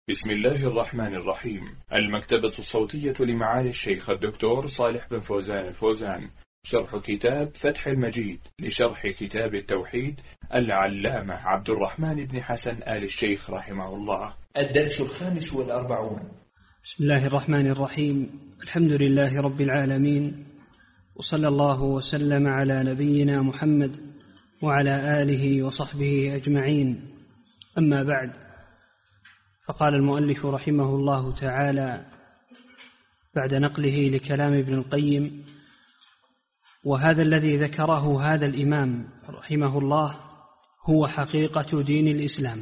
بسم الله الرحمن الرحيم. المكتبة الصوتية لمعالي الشيخ الدكتور صالح بن فوزان الفوزان، شرح كتاب فتح المجيد لشرح كتاب التوحيد العلامة عبد الرحمن بن حسن آل الشيخ رحمه الله. الدرس 45. بسم الله الرحمن الرحيم. الحمد لله رب العالمين، وصلى الله وسلم على نبينا محمد وعلى آله وصحبه أجمعين. أما بعد، فقال المؤلف رحمه الله تعالى بعد نقله لكلام ابن القيم: وهذا الذي ذكره هذا الإمام رحمه الله هو حقيقة دين الإسلام.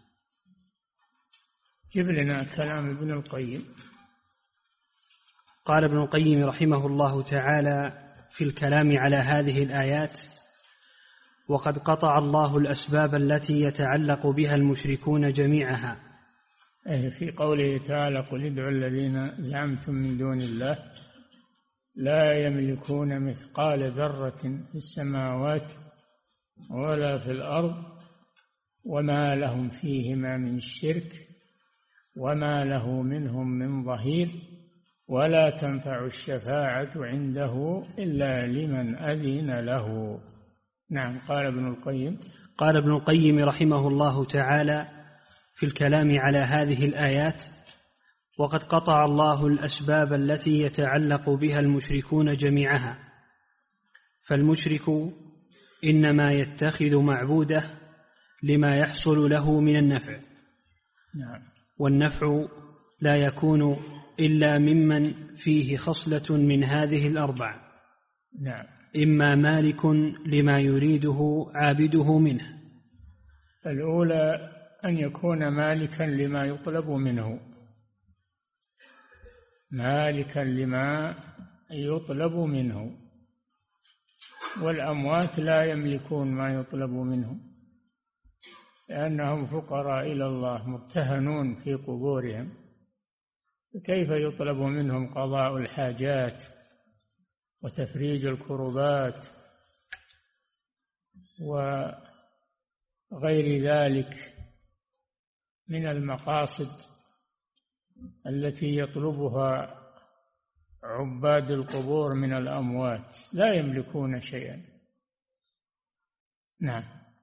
جب لنا كلام ابن القيم. قال ابن القيم رحمه الله تعالى في الكلام على هذه الآيات: وقد قطع الله الأسباب التي يتعلق بها المشركون جميعها. في قوله تعالى: قل ادعوا الذين زعمتم من دون الله لا يملكون مثقال ذرة في السماوات ولا في الأرض وما لهم فيهما من شرك وما له منهم من ظهير ولا تنفع الشفاعة عنده إلا لمن أذن له. نعم. قال ابن القيم رحمه الله تعالى في الكلام على هذه الآيات: وقد قطع الله الأسباب التي يتعلق بها المشركون جميعها. فالمشرك إنما يتخذ معبوده لما يحصل له من النفع. نعم. والنفع لا يكون إلا ممن فيه خصلة من هذه الأربع. نعم. إما مالك لما يريده عابده منه. الأولى أن يكون مالكا لما يطلب منه، مالكا لما يطلب منه. والأموات لا يملكون ما يطلب منهم لأنهم فقراء إلى الله مرتهنون في قبورهم، كيف يطلب منهم قضاء الحاجات وتفريج الكربات وغير ذلك من المقاصد التي يطلبها عباد القبور من الأموات؟ لا يملكون شيئا. نعم.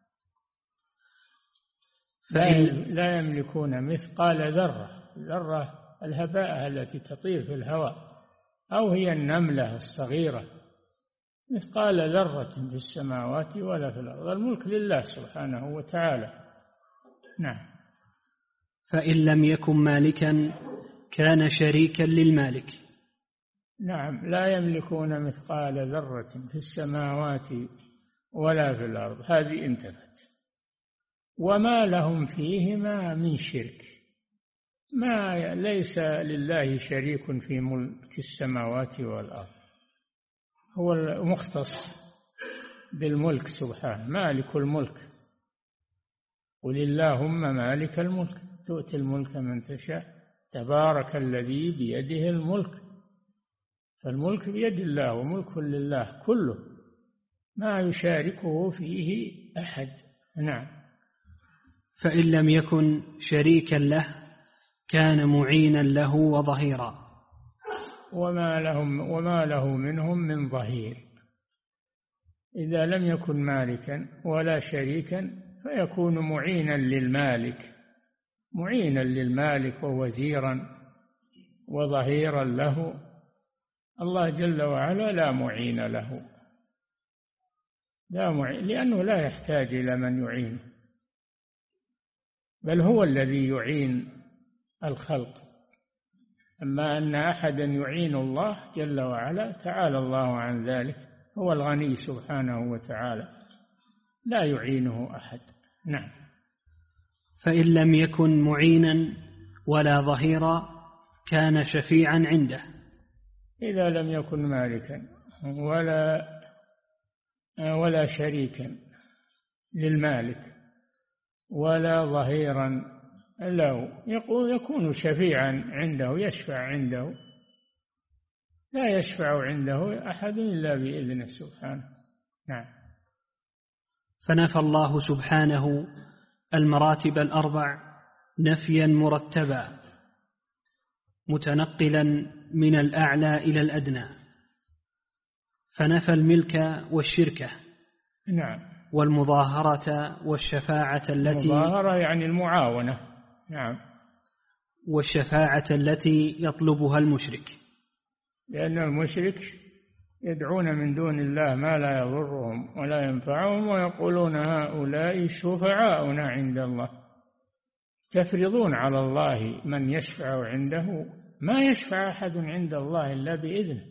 لا يملكون مثقال ذرة الهباء التي تطير في الهواء، أو هي النملة الصغيرة، مثقال ذرة في السماوات ولا في الأرض. الملك لله سبحانه وتعالى. نعم. فإن لم يكن مالكا كان شريكا للمالك. نعم. لا يملكون مثقال ذرة في السماوات ولا في الأرض، هذه انتفت. وما لهم فيهما من شرك، ما ليس لله شريك في ملك السماوات والأرض، هو المختص بالملك سبحانه، مالك الملك. قل اللهم مالك الملك تؤتي الملك من تشاء تبارك الذي بيده الملك. فالملك بيد الله وملك لله كله، ما يشاركه فيه أحد. نعم. فإن لم يكن شريكا له كان معينا له وظهيرا. وما له منهم من ظهير. إذا لم يكن مالكا ولا شريكا فيكون معينا للمالك ووزيرا وظهيرا له. الله جل وعلا لا معين له، لأنه لا يحتاج إلى من يعينه، بل هو الذي يعين الخلق. أما أن أحدا يعين الله جل وعلا تعالى الله عن ذلك، هو الغني سبحانه وتعالى، لا يعينه أحد. نعم. فإن لم يكن معينا ولا ظهيرا كان شفيعا عنده. إذا لم يكن مالكا ولا شريكا للمالك ولا ظهيرا له، يكون شفيعا عنده، يشفع عنده. لا يشفع عنده أحد إلا بإذنه سبحانه. نعم. فنفى الله سبحانه المراتب الأربع نفيا مرتبا متنقلا من الأعلى إلى الأدنى، فنفى الملك والشركة نعم، والمظاهرة والشفاعة التي المظاهرة يعني المعاونة، نعم، والشفاعة التي يطلبها المشرك، لأن المشرك يدعون من دون الله ما لا يضرهم ولا ينفعهم ويقولون هؤلاء شفعاؤنا عند الله، تفرضون على الله من يشفع عنده، ما يشفع أحد عند الله إلا بإذنه،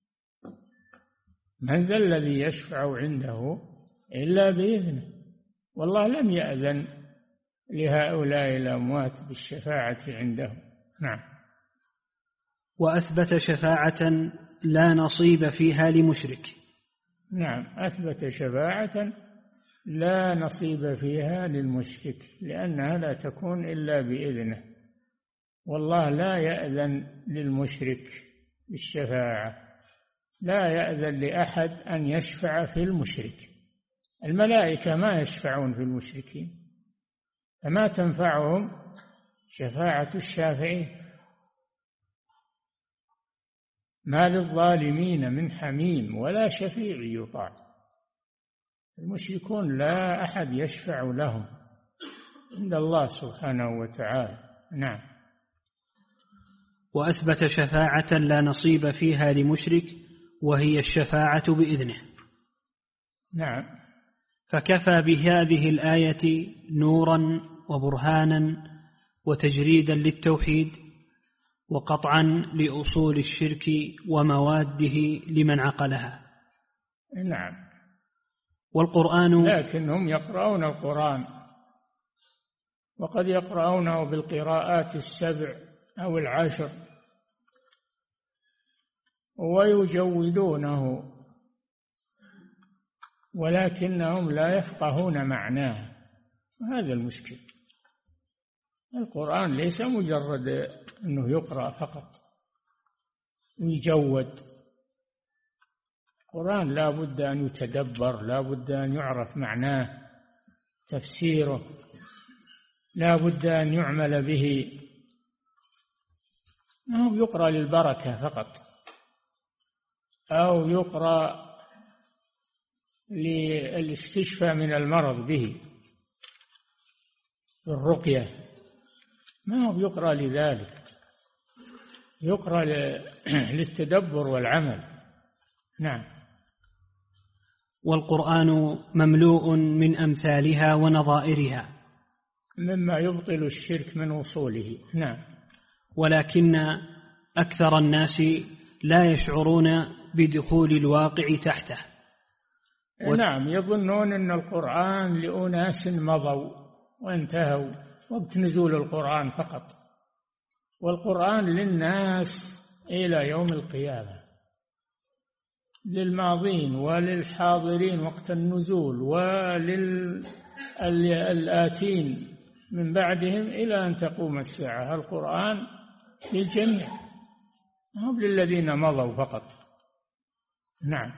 من ذا الذي يشفع عنده إلا بإذنه، والله لم يأذن لهؤلاء الأموات بالشفاعة عنده. نعم. وأثبت شفاعة لا نصيب فيها لمشرك. نعم، أثبت شفاعة لا نصيب فيها للمشرك، لأنها لا تكون إلا بإذنه، والله لا يأذن للمشرك بالشفاعة، لا يأذن لأحد أن يشفع في المشرك، الملائكة ما يشفعون في المشركين، فما تنفعهم شفاعة الشافعين. ما للظالمين من حميم ولا شفيع يطاع، المشركون لا أحد يشفع لهم عند الله سبحانه وتعالى. نعم. وأثبت شفاعة لا نصيب فيها لمشرك وهي الشفاعة بإذنه. نعم. فكفى بهذه الآية نورا وبرهانا وتجريدا للتوحيد وقطعا لأصول الشرك ومواده لمن عقلها. نعم. والقرآن، لكنهم يقرؤون القرآن، وقد يقرؤونه بالقراءات 7 أو 10 ويجودونه، ولكنهم لا يفقهون معناه، وهذا المشكل. القرآن ليس مجرد أنه يقرأ فقط ويجود، القرآن لا بد أن يتدبر، لا بد أن يعرف معناه، تفسيره، لا بد أن يعمل به، ما هو يقرأ للبركة فقط أو يقرأ للاستشفاء من المرض به الرقية، ما هو يقرأ لذلك، يقرأ للتدبر والعمل. نعم. والقرآن مملوء من أمثالها ونظائرها مما يبطل الشرك من وصوله. نعم. ولكن أكثر الناس لا يشعرون بدخول الواقع تحته. نعم، يظنون أن القرآن لأناس مضوا وانتهوا وقت نزول القرآن فقط، والقرآن للناس إلى يوم القيامة، للماضين وللحاضرين وقت النزول وللآتين من بعدهم إلى أن تقوم الساعة. القرآن للجميع، هم للذين مضوا فقط. نعم.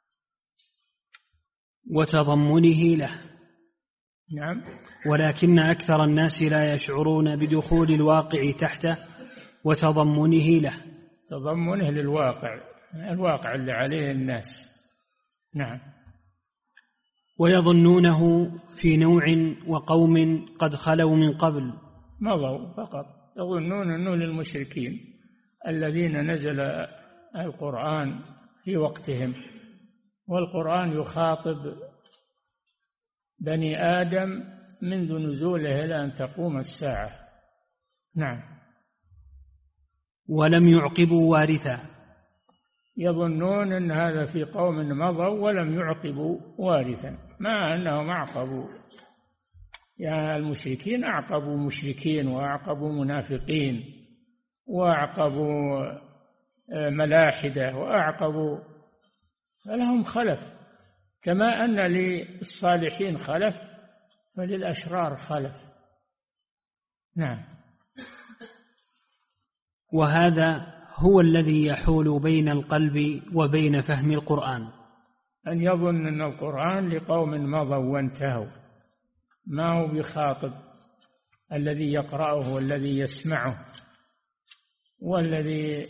وتضمنه له. نعم. ولكن أكثر الناس لا يشعرون بدخول الواقع تحته وتضمنه له، تضمنه للواقع، الواقع اللي عليه الناس. نعم. ويظنونه في نوع وقوم قد خلوا من قبل، مضوا فقط، يظنون أنه للمشركين الذين نزل القرآن في وقتهم، والقرآن يخاطب بني آدم منذ نزوله إلى أن تقوم الساعة. نعم. ولم يعقبوا وارثا، يظنون أن هذا في قوم مضوا ولم يعقبوا وارثا، مع أنهم أعقبوا، يعني المشركين أعقبوا مشركين وأعقبوا منافقين وأعقبوا ملاحدة وأعقبوا، فلهم خلف، كما أن للصالحين خلف فللأشرار خلف. نعم. وهذا هو الذي يحول بين القلب وبين فهم القرآن، أن يظن أن القرآن لقوم مضوا وانتهوا، ما هو بخاطب الذي يقرأه والذي يسمعه والذي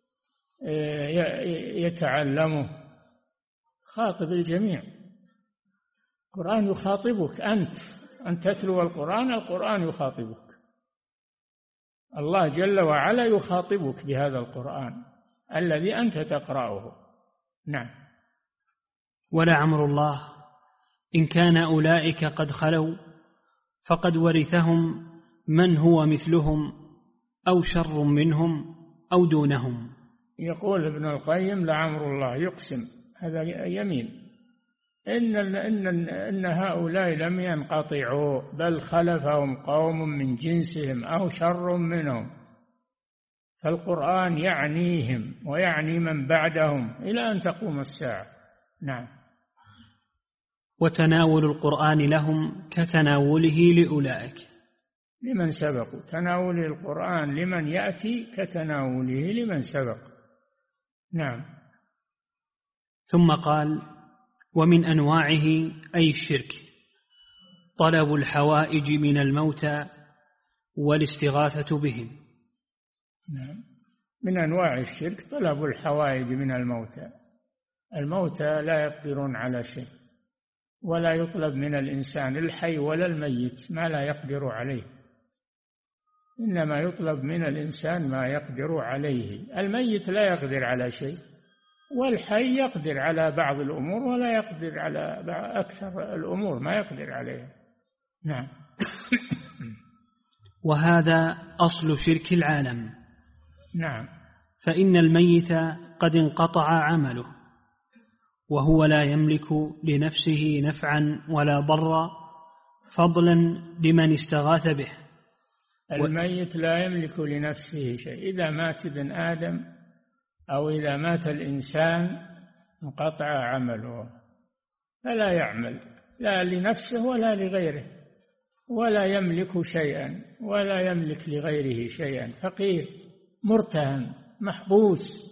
يتعلمه، خاطب الجميع. القرآن يخاطبك أنت تتلو القرآن يخاطبك. الله جل وعلا يخاطبك بهذا القرآن الذي أنت تقرأه. نعم. ولعمر الله إن كان أولئك قد خلوا فقد ورثهم من هو مثلهم أو شر منهم أو دونهم. يقول ابن القيم لعمر الله، يقسم، هذا يمين، إن هؤلاء لم ينقطعوا بل خلفهم قوم من جنسهم أو شر منهم، فالقرآن يعنيهم ويعني من بعدهم إلى أن تقوم الساعة. نعم. وتناول القرآن لهم كتناوله لأولئك، لمن سبقوا. تناول القرآن لمن يأتي كتناوله لمن سبق. نعم. ثم قال: ومن أنواعه أي الشرك طلب الحوائج من الموتى والاستغاثة بهم. نعم. من أنواع الشرك طلب الحوائج من الموتى. الموتى لا يقدرون على شيء، ولا يطلب من الإنسان الحي ولا الميت ما لا يقدر عليه، إنما يطلب من الإنسان ما يقدر عليه. الميت لا يقدر على شيء، والحي يقدر على بعض الأمور ولا يقدر على أكثر الأمور، ما يقدر عليها. نعم. وهذا أصل شرك العالم. نعم. فإن الميت قد انقطع عمله وهو لا يملك لنفسه نفعا ولا ضرا، فضلا لمن استغاث به. الميت لا يملك لنفسه شيء. إذا مات ابن آدم أو إذا مات الإنسان انقطع عمله، فلا يعمل لا لنفسه ولا لغيره، ولا يملك شيئا ولا يملك لغيره شيئا، فقير مرتهن محبوس.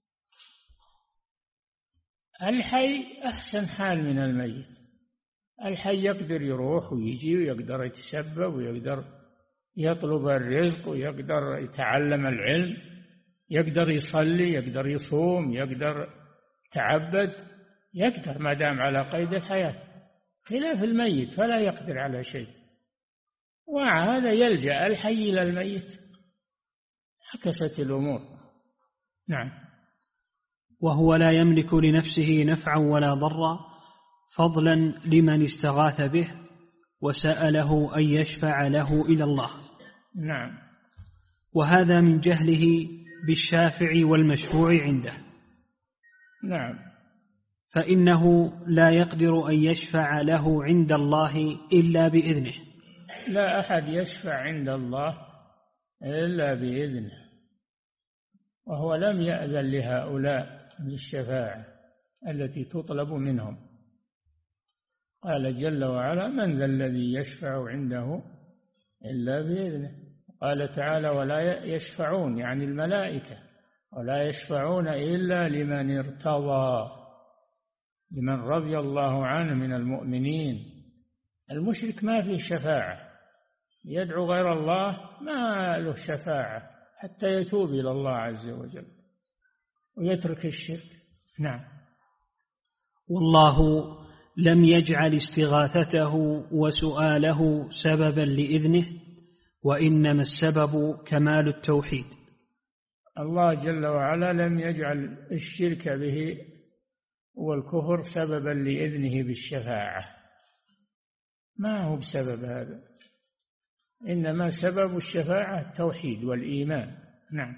الحي أحسن حال من الميت. الحي يقدر يروح ويجي ويقدر يتسبب ويقدر يطلب الرزق ويقدر يتعلم العلم، يقدر يصلي، يقدر يصوم، يقدر يتعبد، يقدر ما دام على قيد الحياة، خلاف الميت فلا يقدر على شيء. ومع هذا يلجأ الحي إلى الميت. عكست الأمور. نعم. وهو لا يملك لنفسه نفعا ولا ضرا، فضلا لمن استغاث به وسأله أن يشفع له إلى الله. نعم. وهذا من جهله بالشافع والمشفوع عنده. نعم. فإنه لا يقدر أن يشفع له عند الله إلا بإذنه. لا أحد يشفع عند الله إلا بإذنه، وهو لم يأذن لهؤلاء بالشفاعة التي تطلب منهم. قال جل وعلا: من ذا الذي يشفع عنده إلا بإذنه. قال تعالى: ولا يشفعون، يعني الملائكة، ولا يشفعون إلا لمن ارتضى، لمن رضي الله عنه من المؤمنين. المشرك ما فيه شفاعة، يدعو غير الله ما له شفاعة حتى يتوب إلى الله عز وجل ويترك الشرك. نعم. والله لم يجعل استغاثته وسؤاله سببا لإذنه، وإنما السبب كمال التوحيد. الله جل وعلا لم يجعل الشرك به والكفر سببا لإذنه بالشفاعة، ما هو بسبب هذا، إنما سبب الشفاعة التوحيد والإيمان. نعم.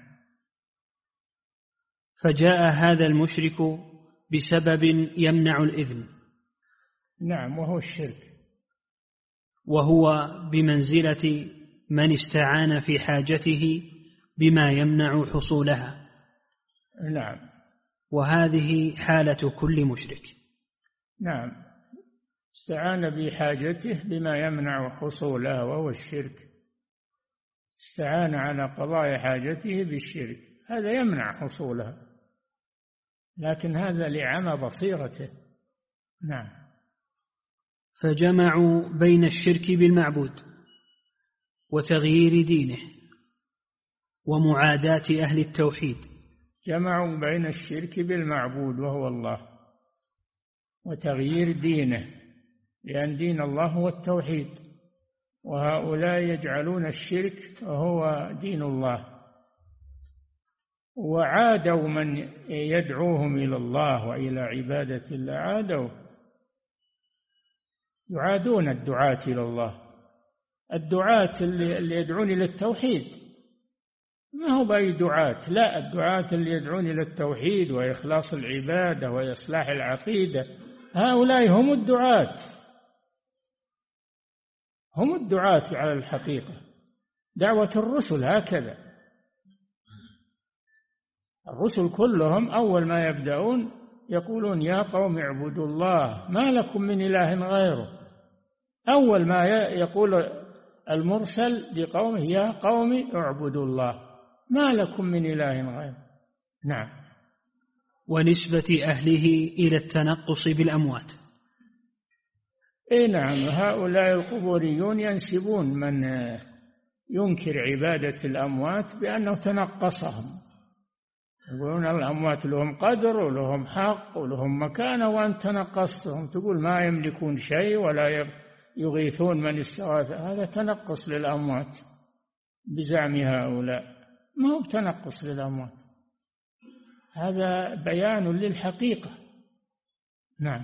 فجاء هذا المشرك بسبب يمنع الإذن. نعم. وهو الشرك، وهو بمنزلة من استعان في حاجته بما يمنع حصولها. نعم. وهذه حالة كل مشرك. نعم. استعان بحاجته بما يمنع حصولها وهو الشرك. استعان على قضاء حاجته بالشرك، هذا يمنع حصولها، لكن هذا لعمى بصيرته. نعم. فجمعوا بين الشرك بالمعبود وتغيير دينه ومعاداة أهل التوحيد. جمعوا بين الشرك بالمعبود وهو الله وتغيير دينه، لأن دين الله هو التوحيد، وهؤلاء يجعلون الشرك هو دين الله، وعادوا من يدعوهم إلى الله وإلى عبادة الله، يعادون الدعاة إلى الله. الدعاة اللي يدعون إلى التوحيد ما هو بأي دعاة، لا، الدعاة اللي يدعون إلى التوحيد وإخلاص العبادة وإصلاح العقيدة، هؤلاء هم الدعاة، هم الدعاة على الحقيقة. دعوة الرسل هكذا، الرسل كلهم أول ما يبدأون يقولون يا قوم اعبدوا الله ما لكم من إله غيره. أول ما يقول المرسل لقومه يا قوم اعبدوا الله ما لكم من إله غيره. نعم. ونسبة أهله إلى التنقص بالأموات. نعم، هؤلاء القبوريون ينسبون من ينكر عبادة الأموات بأنه تنقصهم، يقولون الأموات لهم قدر ولهم حق ولهم مكانة وأنت تنقصتهم، تقول ما يملكون شيء ولا يغيثون من استغاث. هذا تنقص للأموات بزعم هؤلاء، ما هو تنقص للأموات، هذا بيان للحقيقة. نعم.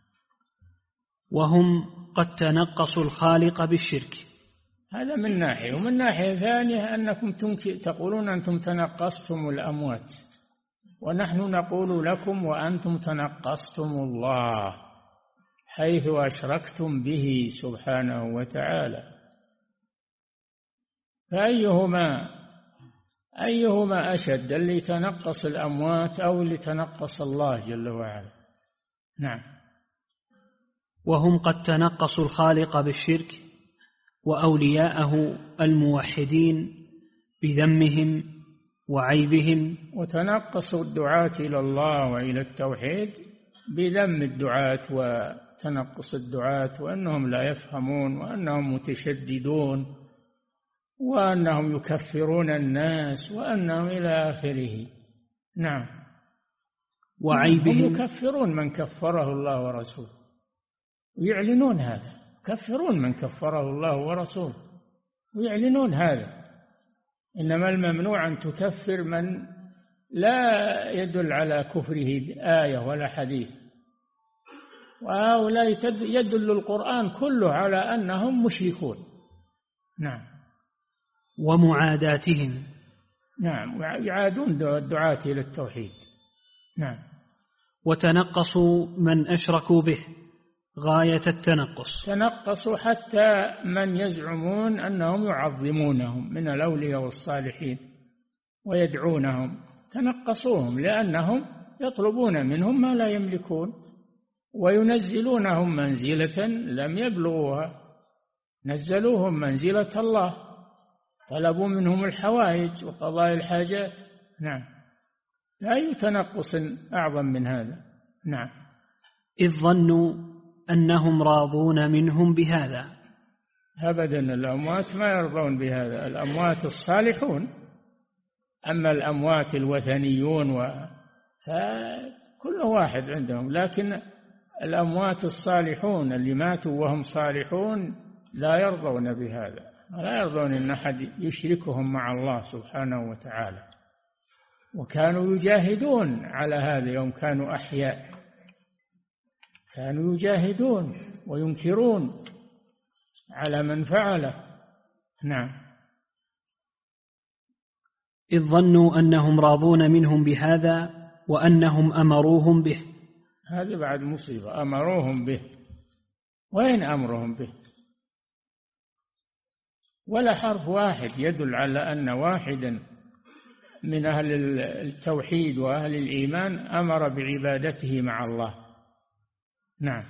وهم قد تنقصوا الخالق بالشرك. هذا من ناحية، ومن ناحية ثانية أنكم تقولون أنتم تنقصتم الأموات، ونحن نقول لكم وأنتم تنقصتم الله حيث أشركتم به سبحانه وتعالى. فأيهما أشد، اللي تنقص الأموات أو اللي تنقص الله جل وعلا؟ نعم. وهم قد تنقصوا الخالق بالشرك وأولياءه الموحدين بذمهم وعيبهم، وتنقصوا الدعاة إلى الله وإلى التوحيد بذم الدعاة وتنقص الدعاة، وأنهم لا يفهمون وأنهم متشددون وأنهم يكفرون الناس وأنهم إلى آخره. نعم. وعيبهم، هم يكفرون من كفره الله ورسوله ويعلنون هذا، يكفرون من كفره الله ورسوله ويعلنون هذا. إنما الممنوع أن تكفر من لا يدل على كفره آية ولا حديث، وهؤلاء يدل القرآن كله على أنهم مشركون. نعم. ومعاداتهم. نعم، يعادون الدعاة إلى التوحيد. نعم. وتنقصوا من أشركوا به غاية التنقص، تنقصوا حتى من يزعمون أنهم يعظمونهم من الأولياء والصالحين ويدعونهم، تنقصوهم لأنهم يطلبون منهم ما لا يملكون وينزلونهم منزلة لم يبلغوها، نزلوهم منزلة الله، طلبوا منهم الحوائج وقضاء الحاجات. نعم. لا يتنقص أعظم من هذا. نعم. إذ ظنوا أنهم راضون منهم بهذا. أبدا، الأموات ما يرضون بهذا، الأموات الصالحون. أما الأموات الوثنيون فكل واحد عندهم، لكن الأموات الصالحون اللي ماتوا وهم صالحون لا يرضون بهذا، لا يرضون أن أحد يشركهم مع الله سبحانه وتعالى. وكانوا يجاهدون على هذا يوم كانوا أحياء، كانوا يجاهدون وينكرون على من فعله. نعم. إذ ظنوا أنهم راضون منهم بهذا وأنهم أمروهم به. هذا بعد مصيبة، أمروهم به. وين أمرهم به؟ ولا حرف واحد يدل على أن واحدا من أهل التوحيد وأهل الإيمان أمر بعبادته مع الله. نعم.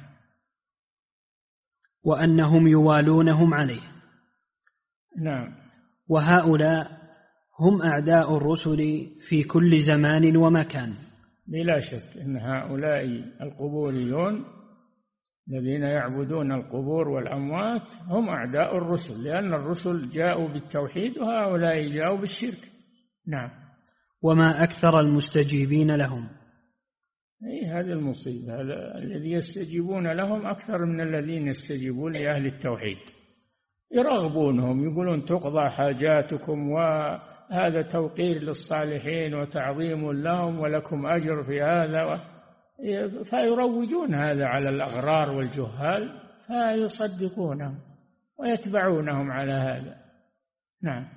وأنهم يوالونهم عليه. نعم. وهؤلاء هم أعداء الرسل في كل زمان ومكان. بلا شك أن هؤلاء القبوريون الذين يعبدون القبور والأموات هم أعداء الرسل، لأن الرسل جاءوا بالتوحيد وهؤلاء جاءوا بالشرك. نعم. وما أكثر المستجيبين لهم. هذه المصيبة، الذي يستجيبون لهم أكثر من الذين يستجيبون لأهل التوحيد، يرغبونهم، يقولون تقضى حاجاتكم وهذا توقير للصالحين وتعظيم لهم ولكم أجر في هذا، فيروجون هذا على الأغرار والجهال فيصدقونهم ويتبعونهم على هذا. نعم.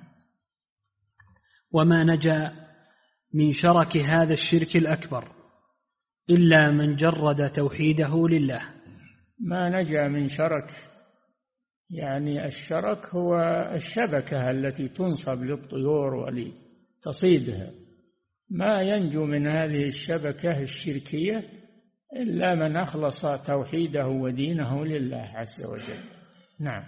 وما نجا من شرك هذا الشرك الأكبر إلا من جرد توحيده لله. ما نجا من شرك، يعني الشرك هو الشبكة التي تنصب للطيور ولتصيدها، ما ينجو من هذه الشبكة الشركية إلا من أخلص توحيده ودينه لله عز وجل. نعم.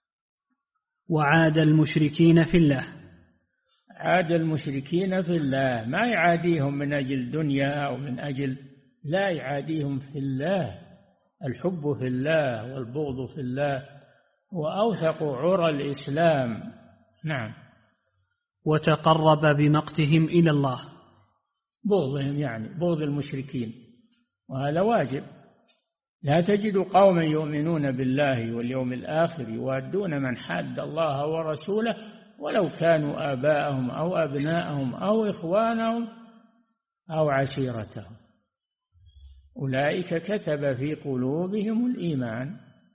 وعاد المشركين في الله. عاد المشركين في الله، ما يعاديهم من أجل دنيا أو من أجل، لا، يعاديهم في الله، الحب في الله والبغض في الله، وأوثق عرى الإسلام. نعم. وتقرب بمقتهم إلى الله. بغضهم يعني بغض المشركين، وهذا واجب. لا تجد قوما يؤمنون بالله واليوم الآخر يوادون من حاد الله ورسوله ولو كانوا آباءهم أو أبناءهم أو إخوانهم أو عشيرتهم، أولئك كتب في قلوبهم الإيمان.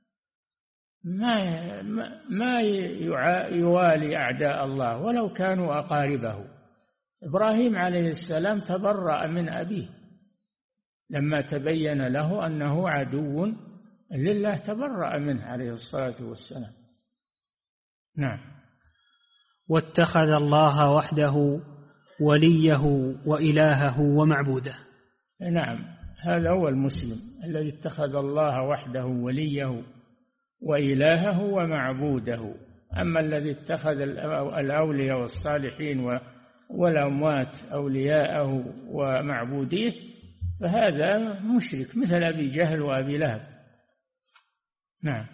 ما يوالي أعداء الله ولو كانوا أقاربه. إبراهيم عليه السلام تبرأ من أبيه لما تبين له أنه عدو لله، تبرأ منه عليه الصلاة والسلام. نعم. واتخذ الله وحده وليه وإلهه ومعبوده. نعم، هذا هو المسلم الذي اتخذ الله وحده وليه وإلهه ومعبوده. أما الذي اتخذ الأولياء والصالحين والأموات أولياءه ومعبوديه فهذا مشرك مثل أبي جهل وأبي لهب. نعم.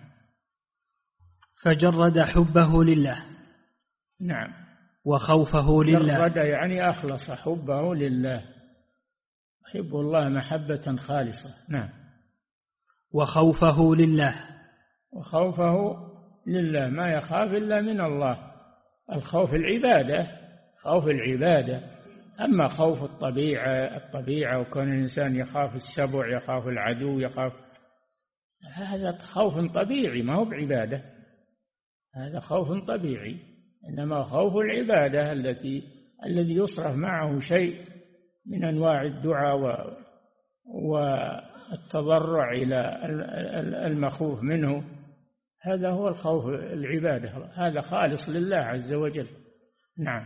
فجرد حبه لله. نعم. وخوفه لله. جرد يعني أخلص حبه لله، يحب الله محبة خالصة. نعم. وخوفه لله. وخوفه لله، ما يخاف إلا من الله. الخوف العبادة، خوف العبادة. أما خوف الطبيعة وكون الإنسان يخاف السبع، يخاف العدو، يخاف، هذا خوف طبيعي ما هو بعبادة، هذا خوف طبيعي. إنما خوف العبادة الذي يصرف معه شيء من أنواع الدعاء والتضرع إلى المخوف منه، هذا هو الخوف العبادة، هذا خالص لله عز وجل. نعم.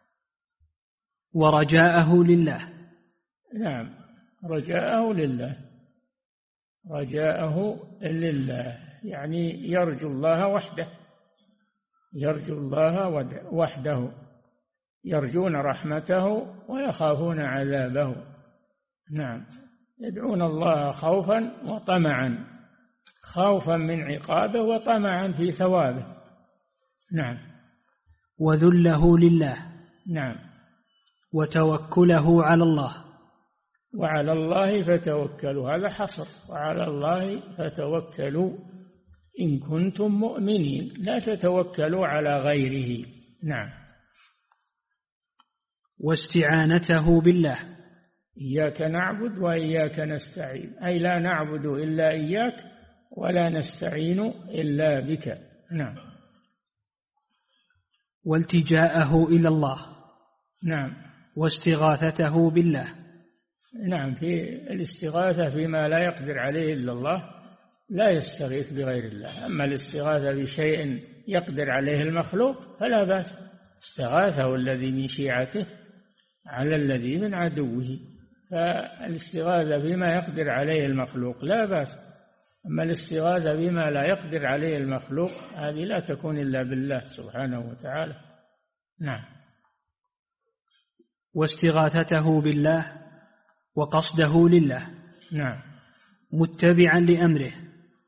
ورجاءه لله. نعم، رجاءه لله، رجاءه لله يعني يرجو الله وحده، يرجو الله وحده، يرجون رحمته ويخافون عذابه. نعم، يدعون الله خوفا وطمعا، خوفا من عقابه وطمعا في ثوابه. نعم. وذله لله. نعم. وتوكله على الله. وعلى الله فتوكلوا، هذا حصر، وعلى الله فتوكلوا إن كنتم مؤمنين، لا تتوكلوا على غيره. نعم. واستعانته بالله. إياك نعبد وإياك نستعين، أي لا نعبد إلا إياك ولا نستعين إلا بك. نعم. والتجاءه إلى الله. نعم. واستغاثته بالله. نعم، في الاستغاثة فيما لا يقدر عليه إلا الله لا يستغيث بغير الله. أما الاستغاثة بشيء يقدر عليه المخلوق فلا بأس، استغاثه الذي من شيعته على الذي من عدوه، فالاستغاثة بما يقدر عليه المخلوق لا بأس. أما الاستغاثة بما لا يقدر عليه المخلوق هذه لا تكون إلا بالله سبحانه وتعالى. نعم. واستغاثته بالله وقصده لله. نعم. متبعا لأمره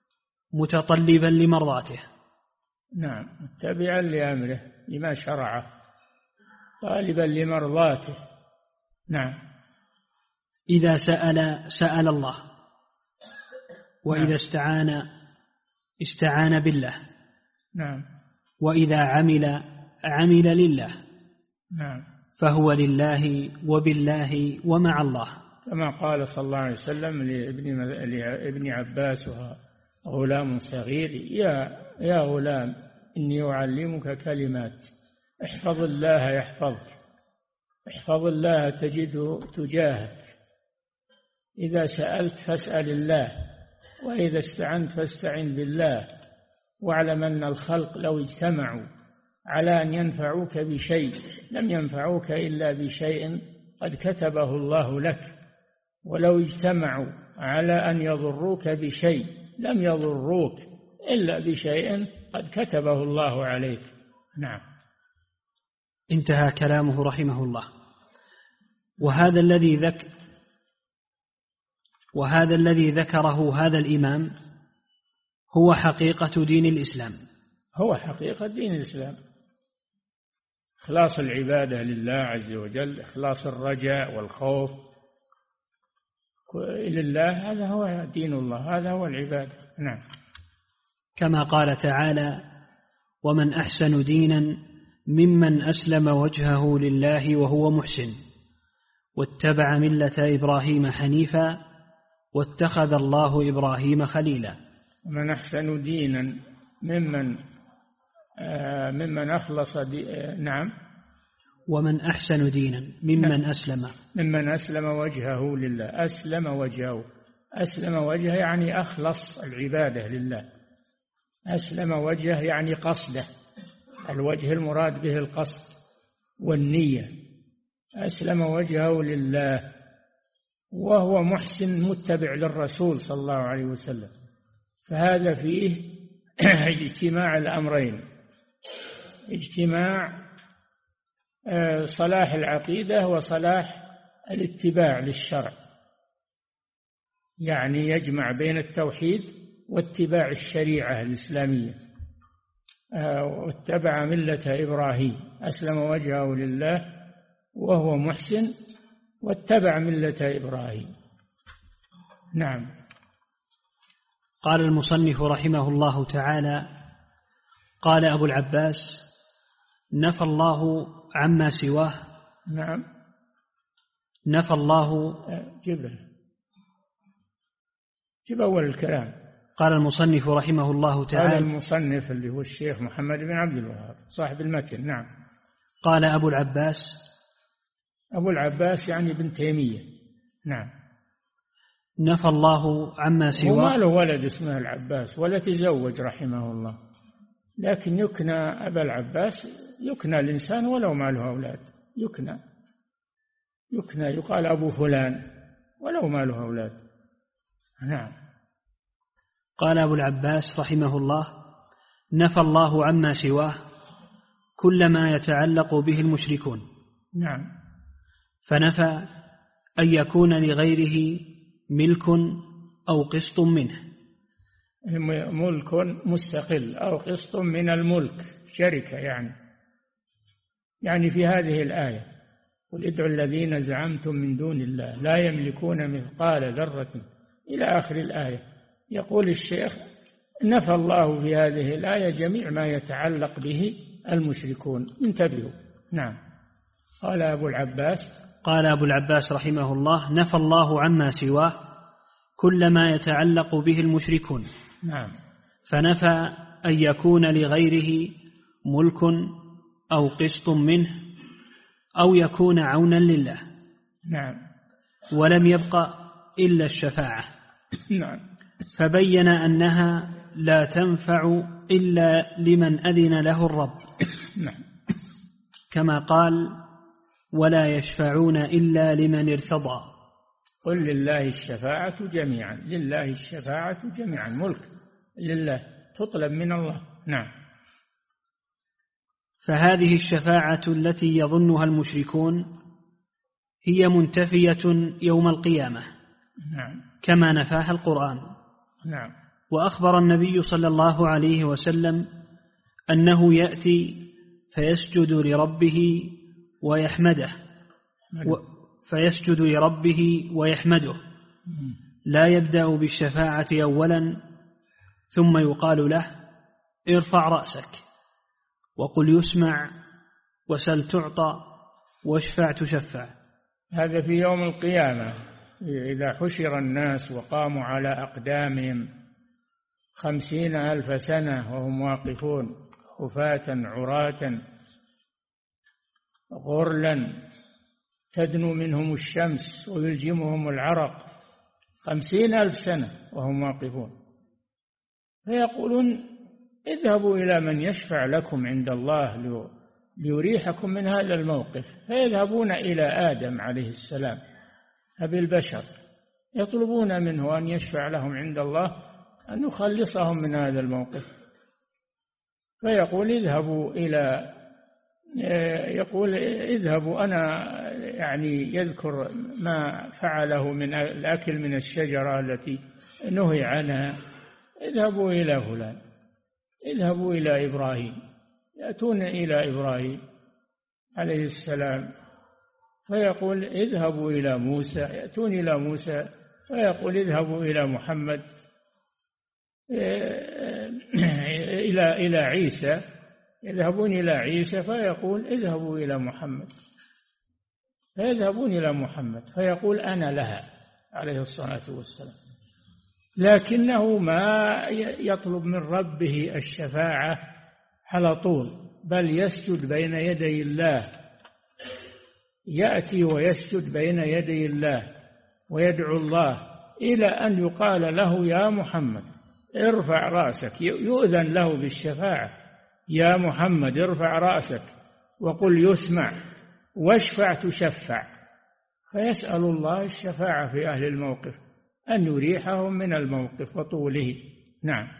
متطلبا لمرضاته. نعم، متبعا لأمره لما شرعه، طالبا لمرضاته. نعم. إذا سأل الله، وإذا نعم. استعان بالله. نعم. وإذا عمل لله. نعم. فهو لله وبالله ومع الله، كما قال صلى الله عليه وسلم لابن عباس وغلام صغير: يا غلام إني أعلمك كلمات، احفظ الله يحفظك، احفظ الله تجده تجاهك، إذا سألت فاسأل الله، وإذا استعنت فاستعن بالله، واعلم أن الخلق لو اجتمعوا على أن ينفعوك بشيء لم ينفعوك إلا بشيء قد كتبه الله لك، ولو اجتمعوا على أن يضروك بشيء لم يضروك إلا بشيء قد كتبه الله عليك. نعم. انتهى كلامه رحمه الله. وهذا الذي ذكره هذا الإمام هو حقيقة دين الإسلام. هو حقيقة دين الإسلام، إخلاص العبادة لله عز وجل، إخلاص الرجاء والخوف لله، هذا هو دين الله، هذا هو العبادة. نعم. كما قال تعالى: ومن أحسن دينا ممن أسلم وجهه لله وهو محسن واتبع ملة إبراهيم حنيفا واتخذ الله إبراهيم خليلا. ومن أحسن دينا ممن أخلص نعم. ومن أحسن دينا ممن أسلم وجهه لله. أسلم وجهه يعني أخلص العبادة لله. أسلم وجهه يعني قصده، الوجه المراد به القصد والنية. أسلم وجهه لله وهو محسن متبع للرسول صلى الله عليه وسلم، فهذا فيه اجتماع الأمرين، اجتماع صلاح العقيدة وصلاح الاتباع للشرع، يعني يجمع بين التوحيد واتباع الشريعة الإسلامية. واتبع ملة إبراهيم، أسلم وجهه لله وهو محسن واتبع ملة إبراهيم. نعم. قال المصنف رحمه الله تعالى: قال أبو العباس: نفى الله عما سواه. نعم. نفى الله. جب أول الكلام. قال المصنف رحمه الله تعالى. قال المصنف اللي هو الشيخ محمد بن عبد الوهاب صاحب المتن. نعم. قال أبو العباس. أبو العباس يعني ابن تيمية. نعم. نفى الله عما سواه. وما له ولد اسمه العباس ولا تزوج رحمه الله، لكن يكنى أبا العباس، يكنى الإنسان ولو ما له أولاد، يكنى يقال أبو فلان ولو ما له أولاد. نعم. قال أبو العباس رحمه الله: نفى الله عما سواه كل ما يتعلق به المشركون. نعم. فنفى أن يكون لغيره ملك أو قسط منه، ملك مستقل أو قسط من الملك، شركة يعني في هذه الآية: قل ادعوا الذين زعمتم من دون الله لا يملكون مثقال ذرة إلى آخر الآية. يقول الشيخ: نفى الله في هذه الآية جميع ما يتعلق به المشركون، انتبهوا. نعم. قال أبو العباس رحمه الله: نفى الله عما سواه كل ما يتعلق به المشركون. نعم. فنفى أن يكون لغيره ملك أو قسط منه أو يكون عونا لله. نعم. ولم يبق إلا الشفاعة. نعم. فبين أنها لا تنفع إلا لمن أذن له الرب. نعم. كما قال: ولا يشفعون إلا لمن ارتضى. قل لله الشفاعة جميعا، لله الشفاعة جميعا، ملك لله تطلب من الله. نعم. فهذه الشفاعة التي يظنها المشركون هي منتفية يوم القيامة. نعم. كما نفاها القرآن. نعم. وأخبر النبي صلى الله عليه وسلم أنه يأتي فيسجد لربه ويحمده لا يبدأ بالشفاعة أولا، ثم يقال له ارفع رأسك وقل يسمع وسل تعطى واشفع تشفع. هذا في يوم القيامة إذا حشر الناس وقاموا على أقدامهم 50,000 سنة وهم واقفون خفاة عراة غرلا تدنو منهم الشمس ويلجمهم العرق 50,000 سنة وهم واقفون، فيقولون اذهبوا إلى من يشفع لكم عند الله ليريحكم من هذا الموقف، فيذهبون إلى آدم عليه السلام أبي البشر يطلبون منه أن يشفع لهم عند الله أن يخلصهم من هذا الموقف، فيقول اذهبوا أنا يعني يذكر ما فعله من الأكل من الشجرة التي نهي عنها، اذهبوا إلى فلان، اذهبوا إلى إبراهيم، يأتون إلى إبراهيم عليه السلام فيقول اذهبوا إلى موسى، يأتون إلى موسى فيقول اذهبوا إلى محمد، إلى عيسى، يذهبون إلى عيسى فيقول اذهبوا إلى محمد، فيذهبون إلى محمد فيقول أنا لها عليه الصلاة والسلام، لكنه ما يطلب من ربه الشفاعة على طول، بل يسجد بين يدي الله، يأتي ويسجد بين يدي الله ويدعو الله إلى أن يقال له يا محمد ارفع رأسك، يؤذن له بالشفاعة، يا محمد ارفع رأسك وقل يسمع واشفع تشفع، فيسأل الله الشفاعة في أهل الموقف أن يريحهم من الموقف وطوله. نعم.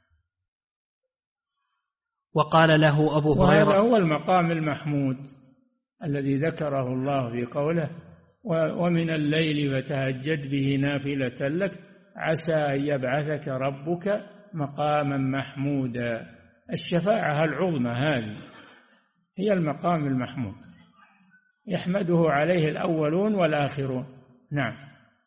وقال له أبو هريرة، وهذا هو المقام المحمود الذي ذكره الله في قوله ومن الليل فتهجد به نافلة لك عسى أن يبعثك ربك مقاما محمودا. الشفاعة العظمى هذه هي المقام المحمود يحمده عليه الأولون والآخرون. نعم.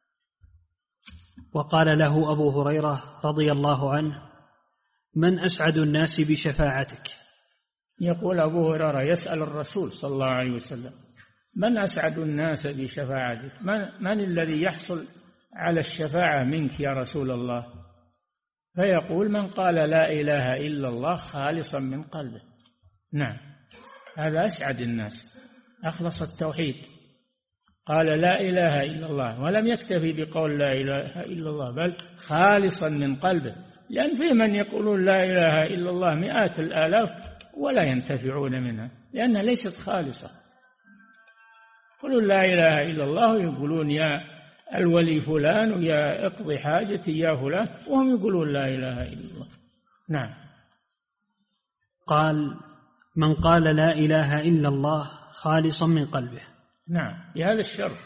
وقال له أبو هريرة رضي الله عنه من أسعد الناس بشفاعتك؟ يقول أبو هريرة يسأل الرسول صلى الله عليه وسلم من أسعد الناس بشفاعتك، من الذي يحصل على الشفاعة منك يا رسول الله؟ فيقول من قال لا إله إلا الله خالصا من قلبه. نعم، هذا أسعد الناس، أخلص التوحيد، قال لا إله إلا الله ولم يكتفي بقول لا إله إلا الله بل خالصا من قلبه، لأن في من يقولون لا إله إلا الله مئات الآلاف ولا ينتفعون منها لأنها ليست خالصة. يقولون لا إله إلا الله ويقولون يا الولي فلان ويا اقضي حاجتي يا فلان وهم يقولون لا إله إلا الله. نعم. قال من قال لا إله إلا الله خالصا من قلبه. نعم، بهذا الشرط.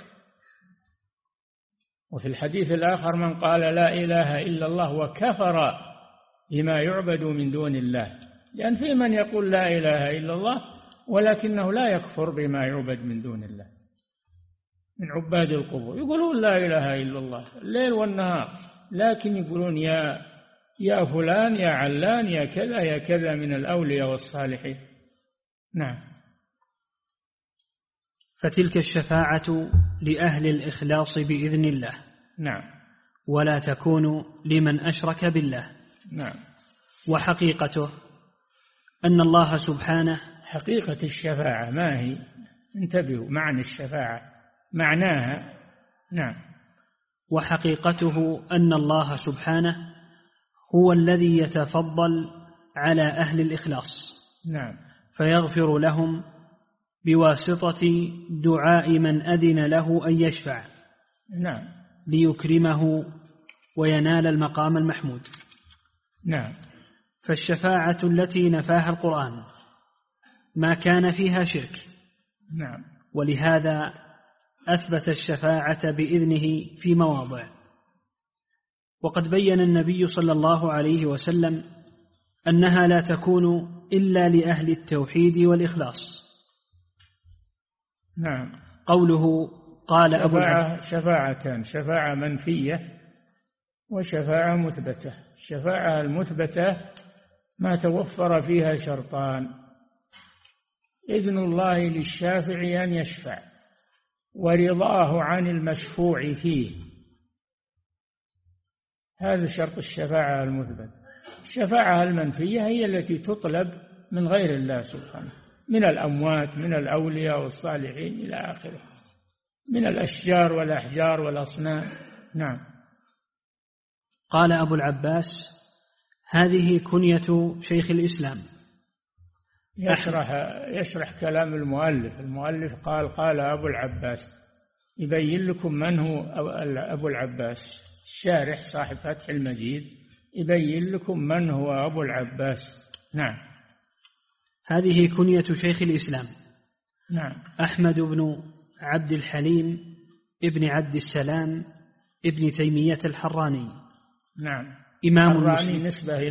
وفي الحديث الآخر من قال لا إله إلا الله وكفر بما يعبد من دون الله، لأن في من يقول لا إله إلا الله ولكنه لا يكفر بما يعبد من دون الله من عباد القبور، يقولون لا إله إلا الله الليل والنهار، لكن يقولون يا فلان يا علان يا كذا يا كذا من الأولياء والصالحين. نعم. فتلك الشفاعة لأهل الإخلاص بإذن الله. نعم. ولا تكون لمن أشرك بالله. نعم. وحقيقته أن الله سبحانه، حقيقة الشفاعة ما هي؟ انتبهوا، معنى الشفاعة معناها. نعم. وحقيقته أن الله سبحانه هو الذي يتفضل على أهل الإخلاص. نعم. فيغفر لهم بواسطة دعاء من أذن له أن يشفع. نعم. ليكرمه وينال المقام المحمود. نعم. فالشفاعة التي نفاها القرآن ما كان فيها شرك. نعم. ولهذا أثبت الشفاعة بإذنه في مواضع، وقد بين النبي صلى الله عليه وسلم أنها لا تكون إلا لأهل التوحيد والإخلاص. نعم. قوله قال أبو شفاعتان: شفاعة منفية وشفاعة مثبتة. الشفاعة المثبتة ما توفر فيها شرطان: إذن الله للشافع أن يشفع، ورضاه عن المشفوع فيه. هذا شرط الشفاعة المثبتة. الشفاعة المنفية هي التي تطلب من غير الله سبحانه، من الأموات، من الأولياء والصالحين إلى آخره، من الأشجار والأحجار والأصنام. نعم. قال أبو العباس: هذه كنية شيخ الإسلام. يشرح كلام المؤلف قال أبو العباس، يبين لكم من هو أبو العباس. الشارح صاحب فتح المجيد يبين لكم من هو أبو العباس. نعم. هذه كنية شيخ الإسلام. نعم. أحمد بن عبد الحليم ابن عبد السلام ابن تيمية الحراني. نعم. إمام حراني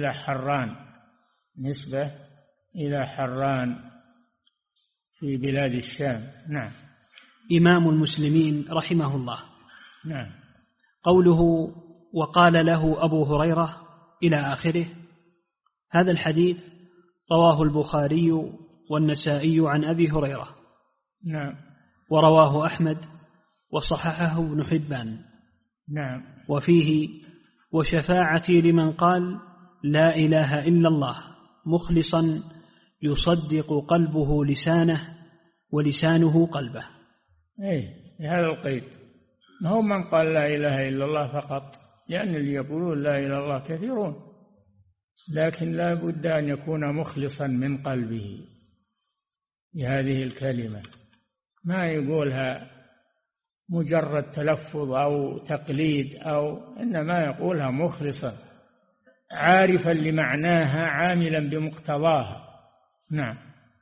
نسبة إلى حران في بلاد الشام. نعم. إمام المسلمين رحمه الله. نعم. قوله وقال له أبو هريرة إلى آخره، هذا الحديث رواه البخاري والنسائي عن أبي هريرة. نعم. ورواه أحمد وصححه ابن حبان. نعم. وفيه: وشفاعتي لمن قال لا إله إلا الله مخلصا يصدق قلبه لسانه ولسانه قلبه. هذا القيد، ما هو من قال لا إله إلا الله فقط، لأن اللي يقولون لا إله إلا الله كثيرون، لكن لا بد أن يكون مخلصا من قلبه لهذه الكلمة، ما يقولها مجرد تلفظ أو تقليد، إنما يقولها مخلصا عارفا لمعناها عاملا بمقتضاها. نعم.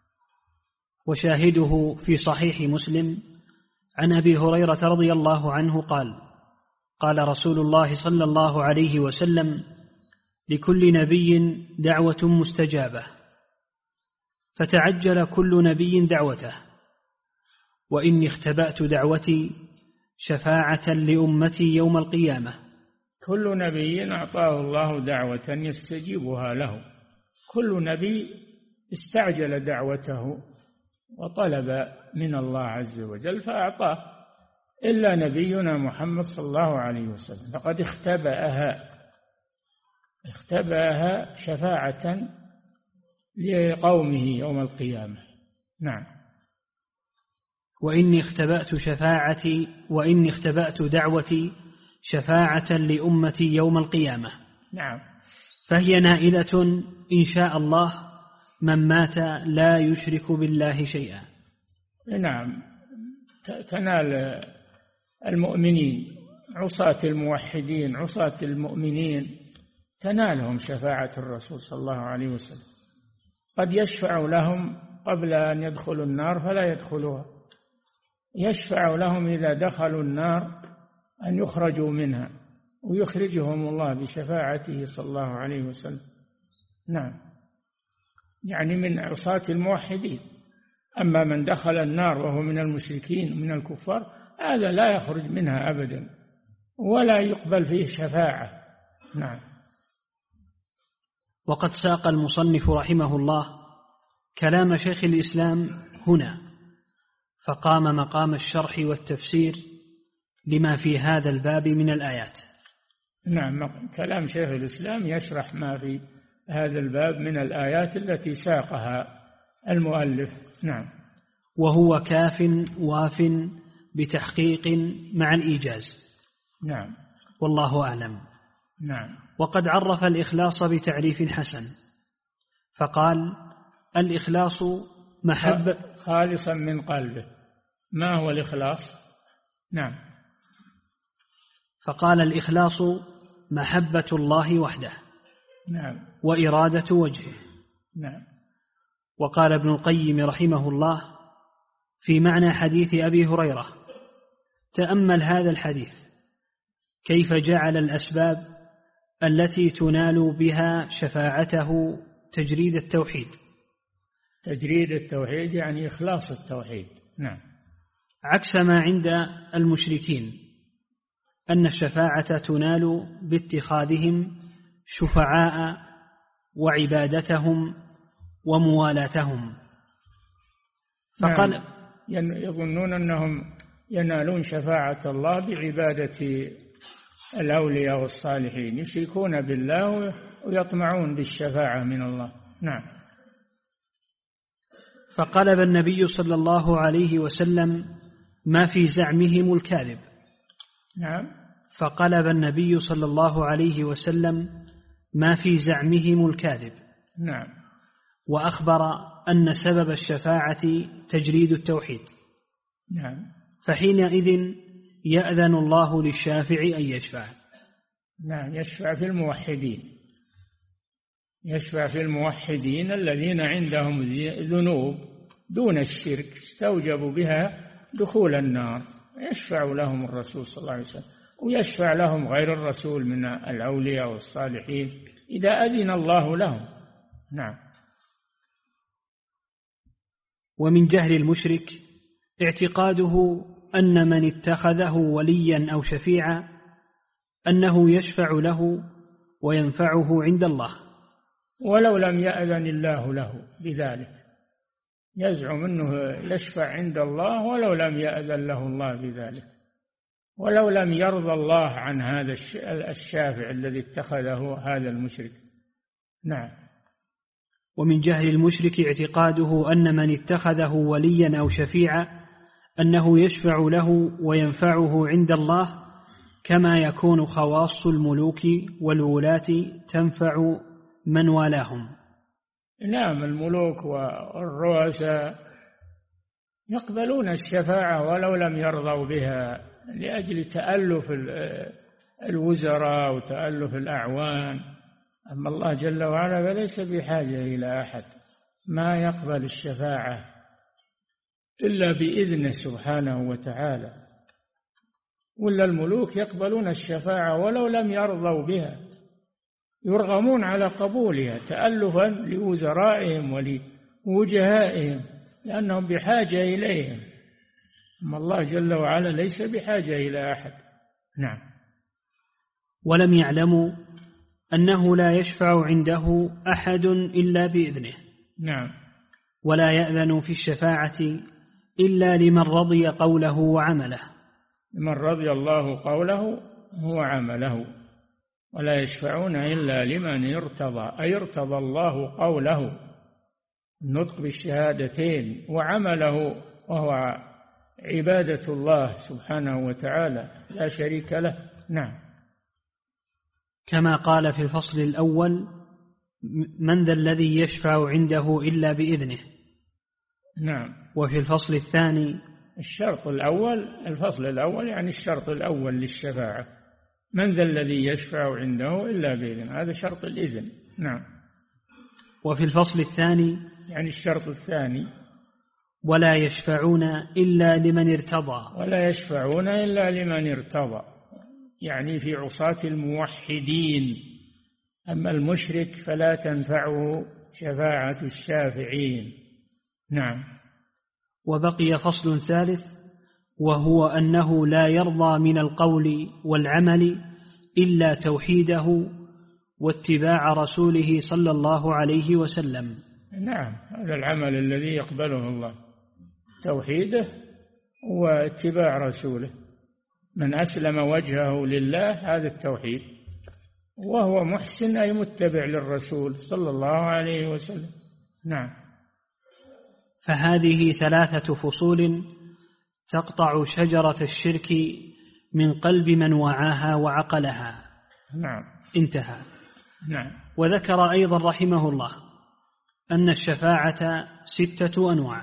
وشاهده في صحيح مسلم عن أبي هريرة رضي الله عنه قال: قال رسول الله صلى الله عليه وسلم: لكل نبي دعوة مستجابة، فتعجل كل نبي دعوته، وإني اختبأت دعوتي شفاعة لأمتي يوم القيامة. كل نبي أعطاه الله دعوة يستجيبها له، كل نبي استعجل دعوته وطلب من الله عز وجل فأعطاه، إلا نبينا محمد صلى الله عليه وسلم فقد اختبأها شفاعة لقومه يوم القيامة. نعم. وإني اختبأت دعوتي شفاعة لأمتي يوم القيامة. نعم. فهي نائلة إن شاء الله من مات لا يشرك بالله شيئا. نعم. تنال المؤمنين، عصاة الموحدين، عصاة المؤمنين، تنالهم شفاعة الرسول صلى الله عليه وسلم. قد يشفع لهم قبل أن يدخلوا النار فلا يدخلوها، يشفع لهم إذا دخلوا النار أن يخرجوا منها، ويخرجهم الله بشفاعته صلى الله عليه وسلم. نعم. يعني من عصاة الموحدين. أما من دخل النار وهو من المشركين من الكفار، هذا لا يخرج منها أبدا ولا يقبل فيه شفاعة. نعم. وقد ساق المصنف رحمه الله كلام شيخ الإسلام هنا، فقام مقام الشرح والتفسير لما في هذا الباب من الآيات. نعم. كلام شيخ الإسلام يشرح ما في هذا الباب من الآيات التي ساقها المؤلف. نعم. وهو كاف واف بتحقيق مع الإيجاز. نعم. والله أعلم. نعم. وقد عرف الإخلاص بتعريف حسن فقال: الإخلاص محبة خالصا من قلبه. ما هو الإخلاص؟ نعم. فقال: الإخلاص محبة الله وحده. نعم. وإرادة وجهه. نعم. وقال ابن القيم رحمه الله في معنى حديث أبي هريرة: تأمل هذا الحديث كيف جعل الأسباب التي تنال بها شفاعته تجريد التوحيد. تجريد التوحيد يعني إخلاص التوحيد. نعم. عكس ما عند المشركين أن الشفاعة تنال باتخاذهم شفعاء وعبادتهم وموالاتهم. فقال يظنون أنهم ينالون شفاعة الله بعبادة الأولياء والصالحين، يشركون بالله ويطمعون بالشفاعة من الله. نعم. فقلب النبي صلى الله عليه وسلم ما في زعمهم الكاذب. نعم. فقلب النبي صلى الله عليه وسلم ما في زعمهم الكاذب. نعم. وأخبر أن سبب الشفاعة تجريد التوحيد. نعم. فحينئذ يأذن الله للشافع أن يشفع. نعم، يشفع في الموحدين، يشفع في الموحدين الذين عندهم ذنوب دون الشرك استوجبوا بها دخول النار، يشفع لهم الرسول صلى الله عليه وسلم، ويشفع لهم غير الرسول من الأولياء والصالحين إذا أذن الله لهم. نعم. ومن جهل المشرك اعتقاده أن من اتخذه وليا أو شفيعا أنه يشفع له وينفعه عند الله ولو لم يأذن الله له بذلك، يزعم أنه يشفع عند الله ولو لم يأذن له الله بذلك، ولو لم يرضى الله عن هذا الشافع الذي اتخذه هذا المشرك. نعم. ومن جهل المشرك اعتقاده أن من اتخذه وليا أو شفيعا أنه يشفع له وينفعه عند الله، كما يكون خواص الملوك والولاة تنفع من والاهم. نعم، الملوك والرؤساء يقبلون الشفاعة ولو لم يرضوا بها لأجل تألف الوزراء وتألف الأعوان. أما الله جل وعلا فليس بحاجة إلى أحد، ما يقبل الشفاعة إلا بإذنه سبحانه وتعالى، ولا الملوك يقبلون الشفاعة ولو لم يرضوا بها، يرغمون على قبولها تألفا لوزرائهم ولوجهائهم لأنهم بحاجة إليهم. أما الله جل وعلا ليس بحاجة إلى أحد. نعم. ولم يعلموا أنه لا يشفع عنده أحد إلا بإذنه. نعم. ولا يأذن في الشفاعة إلا لمن رضي قوله وعمله. من رضي الله قوله وعمله. ولا يشفعون إلا لمن ارتضى، أي ارتضى الله قوله، النطق بالشهادتين، وعمله وهو عبادة الله سبحانه وتعالى لا شريك له. نعم. كما قال في الفصل الأول: من ذا الذي يشفع عنده إلا بإذنه. نعم. وفي الفصل الثاني الشرط الأول، الفصل الأول يعني الشرط الأول للشفاعة، من ذا الذي يشفع عنده إلا بإذنه، هذا شرط الإذن. نعم. وفي الفصل الثاني يعني الشرط الثاني: ولا يشفعون إلا لمن ارتضى. ولا يشفعون إلا لمن ارتضى، يعني في عصاة الموحدين. أما المشرك فلا تنفعه شفاعة الشافعين. نعم. وبقي فصل ثالث، وهو أنه لا يرضى من القول والعمل إلا توحيده واتباع رسوله صلى الله عليه وسلم. نعم، هذا العمل الذي يقبله الله، توحيده واتباع رسوله. من أسلم وجهه لله، هذا التوحيد، وهو محسن أي متبع للرسول صلى الله عليه وسلم. نعم. فهذه 3 فصول تقطع شجرة الشرك من قلب من وعاها وعقلها. نعم. انتهى. نعم. وذكر أيضا رحمه الله أن الشفاعة 6 أنواع.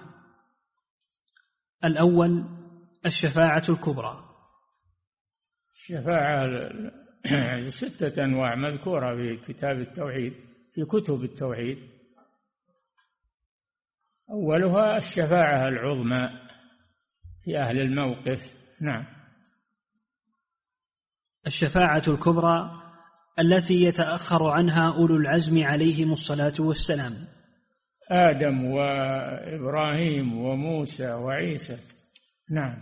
الأول الشفاعة الكبرى. الشفاعة 6 أنواع مذكورة في كتاب التوحيد، في كتب التوحيد. أولها الشفاعة العظمى في أهل الموقف. نعم. الشفاعة الكبرى التي يتأخر عنها أولو العزم عليهم الصلاة والسلام. آدم وإبراهيم وموسى وعيسى. نعم.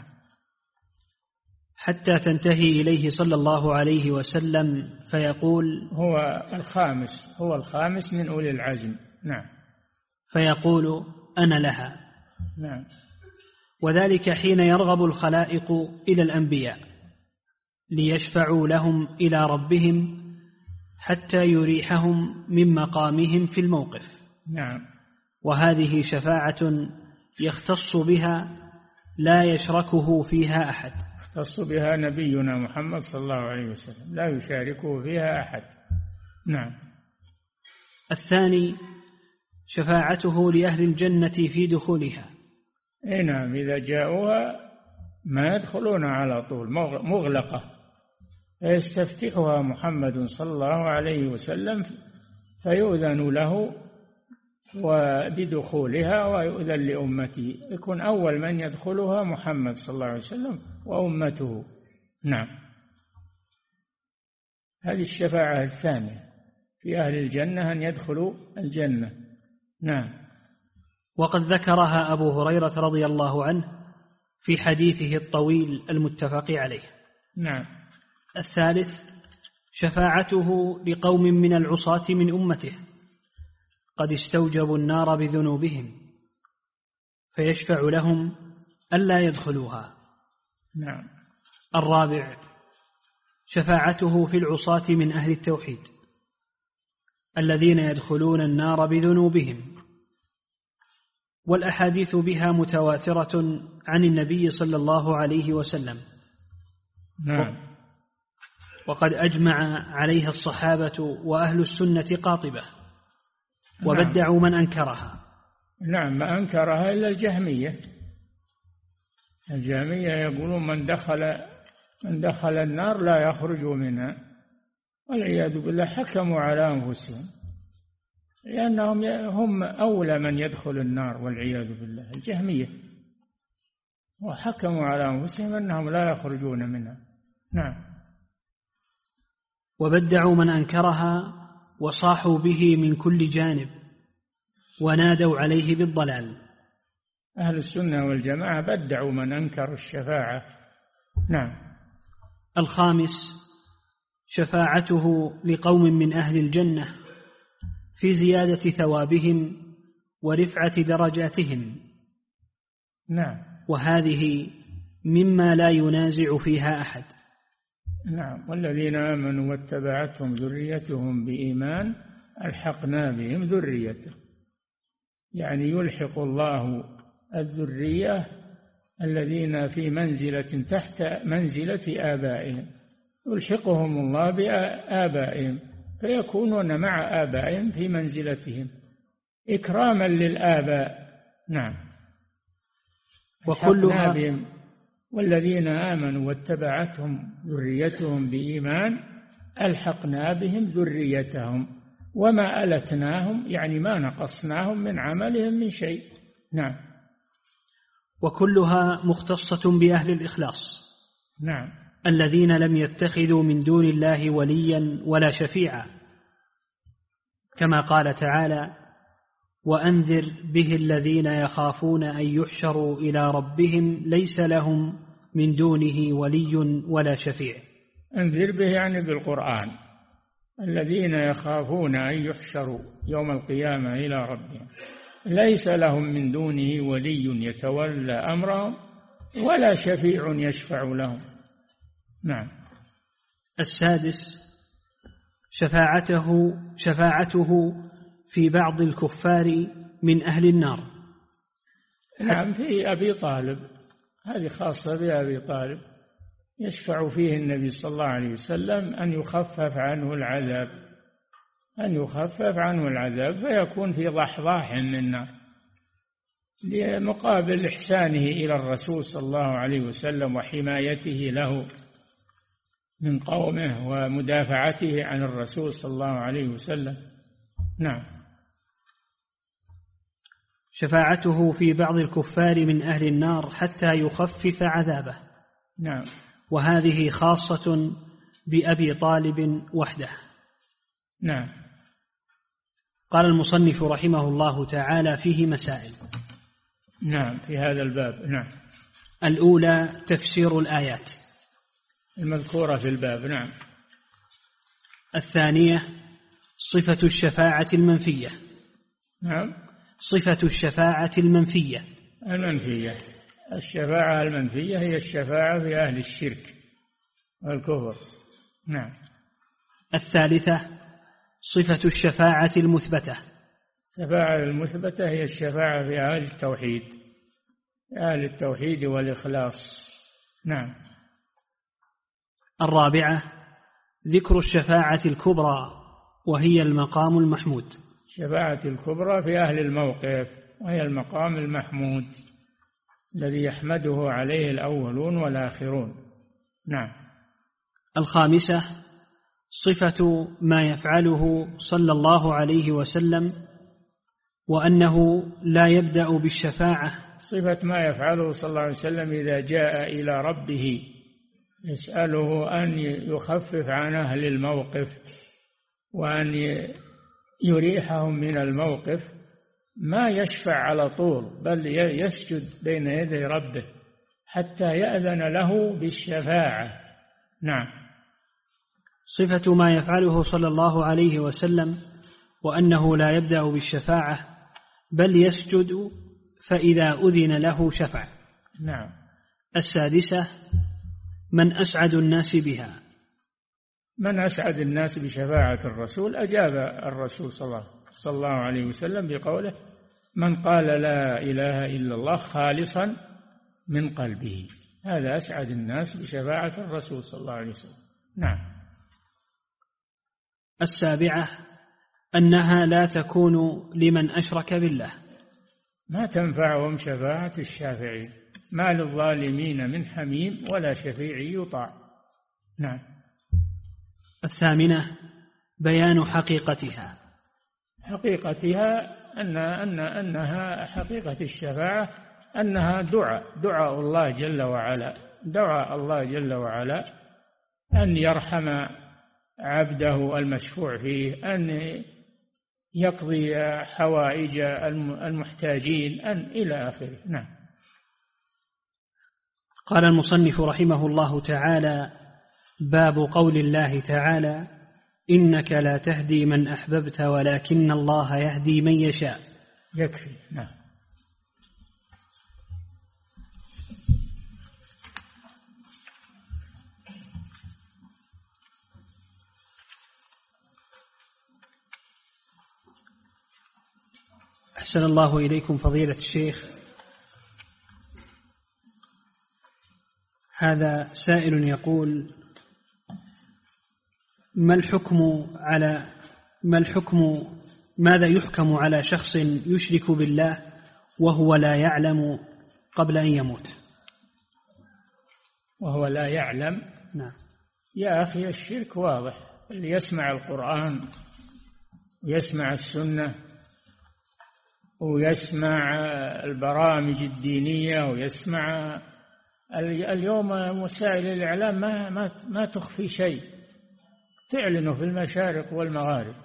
حتى تنتهي إليه صلى الله عليه وسلم فيقول هو الخامس من أولي العزم. نعم. فيقول أنا لها. نعم. وذلك حين يرغب الخلائق إلى الأنبياء ليشفعوا لهم إلى ربهم حتى يريحهم من مقامهم في الموقف. نعم. وهذه شفاعة يختص بها لا يشركه فيها أحد. يختص بها نبينا محمد صلى الله عليه وسلم، لا يشاركه فيها أحد. نعم. الثاني شفاعته لأهل الجنة في دخولها. نعم. إذا جاءوها ما يدخلون على طول، مغلقة، فيستفتحها محمد صلى الله عليه وسلم فيؤذن له وبدخولها ويؤذن لأمته، يكون أول من يدخلها محمد صلى الله عليه وسلم وأمته. نعم. هذه الشفاعة الثانية في أهل الجنة أن يدخلوا الجنة. نعم. وقد ذكرها أبو هريرة رضي الله عنه في حديثه الطويل المتفق عليه. نعم. الثالث شفاعته لقوم من العصاة من أمته قد استوجبوا النار بذنوبهم فيشفع لهم ألا يدخلوها. نعم. الرابع شفاعته في العصاة من أهل التوحيد الذين يدخلون النار بذنوبهم، والأحاديث بها متواترة عن النبي صلى الله عليه وسلم. نعم. وقد أجمع عليها الصحابة وأهل السنة قاطبة وبدعوا من أنكرها. نعم. ما أنكرها إلا الجهمية. الجهمية يقولون من دخل النار لا يخرج منها، والعياذ بالله حكموا على أنفسهم لأنهم هم أولى من يدخل النار والعياذ بالله، الجهمية، وحكموا على أنفسهم أنهم لا يخرجون منها. نعم. وبدعوا من أنكرها وصاحوا به من كل جانب ونادوا عليه بالضلال. أهل السنة والجماعة بدعوا من أنكر الشفاعة. نعم. الخامس شفاعته لقوم من أهل الجنة في زيادة ثوابهم ورفعة درجاتهم. نعم. وهذه مما لا ينازع فيها أحد. نعم. والذين آمنوا واتبعتهم ذريتهم بإيمان ألحقنا بهم ذريته، يعني يلحق الله الذرية الذين في منزلة تحت منزلة آبائهم، يلحقهم الله بآبائهم فيكونون مع آبائهم في منزلتهم إكراما للآباء. نعم. وكلها بهم والذين آمنوا واتبعتهم ذريتهم بإيمان ألحقنا بهم ذريتهم وما ألتناهم، يعني ما نقصناهم من عملهم من شيء. نعم. وكلها مختصة بأهل الإخلاص. نعم. الذين لم يتخذوا من دون الله وليا ولا شفيعا، كما قال تعالى: وأنذر به الذين يخافون أن يحشروا إلى ربهم ليس لهم من دونه ولي ولا شفيع. أنذر به يعني بالقرآن، الذين يخافون أن يحشروا يوم القيامة إلى ربهم ليس لهم من دونه ولي يتولى أمرهم ولا شفيع يشفع لهم. نعم. السادس شفاعته في بعض الكفار من أهل النار. نعم. في أبي طالب، هذه خاصة بأبي طالب، يشفع فيه النبي صلى الله عليه وسلم أن يخفف عنه العذاب فيكون في ضحضاح من النار لمقابل إحسانه إلى الرسول صلى الله عليه وسلم وحمايته له من قومه ومدافعته عن الرسول صلى الله عليه وسلم. نعم. شفاعته في بعض الكفار من أهل النار حتى يخفف عذابه. نعم. وهذه خاصة بأبي طالب وحده. نعم. قال المصنف رحمه الله تعالى: فيه مسائل. نعم، في هذا الباب. نعم. الأولى تفسير الآيات المذكورة في الباب. نعم. الثانية صفة الشفاعة المنفية. نعم. صفة الشفاعة المنفية. المنفية، الشفاعة المنفية هي الشفاعة في أهل الشرك والكفر. نعم. الثالثة صفة الشفاعة المثبتة. الشفاعة المثبتة هي الشفاعة في أهل التوحيد، أهل التوحيد والإخلاص. نعم. الرابعة ذكر الشفاعة الكبرى وهي المقام المحمود. الشفاعة الكبرى في أهل الموقف، وهي المقام المحمود الذي يحمده عليه الأولون والآخرون. نعم. الخامسة صفة ما يفعله صلى الله عليه وسلم وأنه لا يبدأ بالشفاعة. صفة ما يفعله صلى الله عليه وسلم إذا جاء إلى ربه يسأله أن يخفف عن أهل الموقف وأن يريحهم من الموقف، ما يشفع على طول، بل يسجد بين يدي ربه حتى يأذن له بالشفاعة. نعم. صفة ما يفعله صلى الله عليه وسلم وأنه لا يبدأ بالشفاعة بل يسجد فإذا أذن له شفع. نعم. السادسة من أسعد الناس بها. من أسعد الناس بشفاعة الرسول أجاب الرسول صلى الله عليه وسلم بقوله: من قال لا إله إلا الله خالصا من قلبه، هذا أسعد الناس بشفاعة الرسول صلى الله عليه وسلم. نعم. السابعة أنها لا تكون لمن أشرك بالله. ما تنفعهم شفاعة الشافعين، ما للظالمين من حميم ولا شفيع يطاع. نعم. الثامنة بيان حقيقتها. حقيقتها أنها حقيقة الشفاعة أنها دعاء الله جل وعلا، دعاء الله جل وعلا أن يرحم عبده المشفوع فيه، أن يقضي حوائج المحتاجين، أن إلى آخره. نعم. قال المصنف رحمه الله تعالى: باب قول الله تعالى: إنك لا تهدي من أحببت ولكن الله يهدي من يشاء. يكفي. نعم. أحسن الله إليكم فضيلة الشيخ. هذا سائل يقول: ماذا يحكم على شخص يشرك بالله وهو لا يعلم قبل أن يموت؟ وهو لا يعلم؟ نعم. يا أخي الشرك واضح، اللي يسمع القرآن ويسمع السنة ويسمع البرامج الدينية ويسمع اليوم وسائل الإعلام ما تخفي شيء، تعلنه في المشارق والمغارب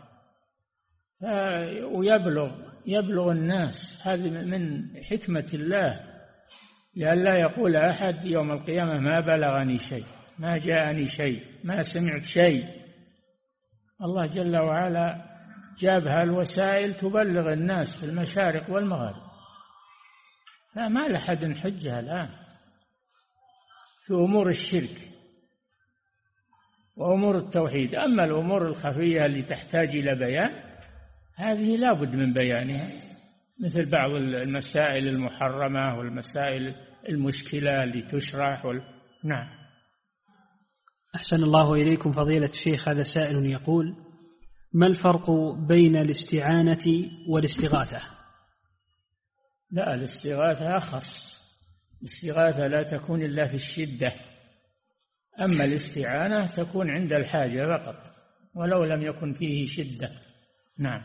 ويبلغ الناس. هذه من حكمة الله، لئلا يقول أحد يوم القيامة ما بلغني شيء، ما جاءني شيء، ما سمعت شيء. الله جل وعلا جابها الوسائل تبلغ الناس في المشارق والمغارب، فما لحد حجة الآن في أمور الشرك وأمور التوحيد. أما الأمور الخفية اللي تحتاج إلى بيان هذه لا بد من بيانها، مثل بعض المسائل المحرمة والمسائل المشكلة اللي تشرح نعم. أحسن الله إليكم فضيلة الشيخ. هذا سائل يقول: ما الفرق بين الاستعانة والاستغاثة؟ لا، الاستغاثة أخص، الاستغاثة لا تكون إلا في الشدة، أما الاستعانة تكون عند الحاجة فقط ولو لم يكن فيه شدة. نعم.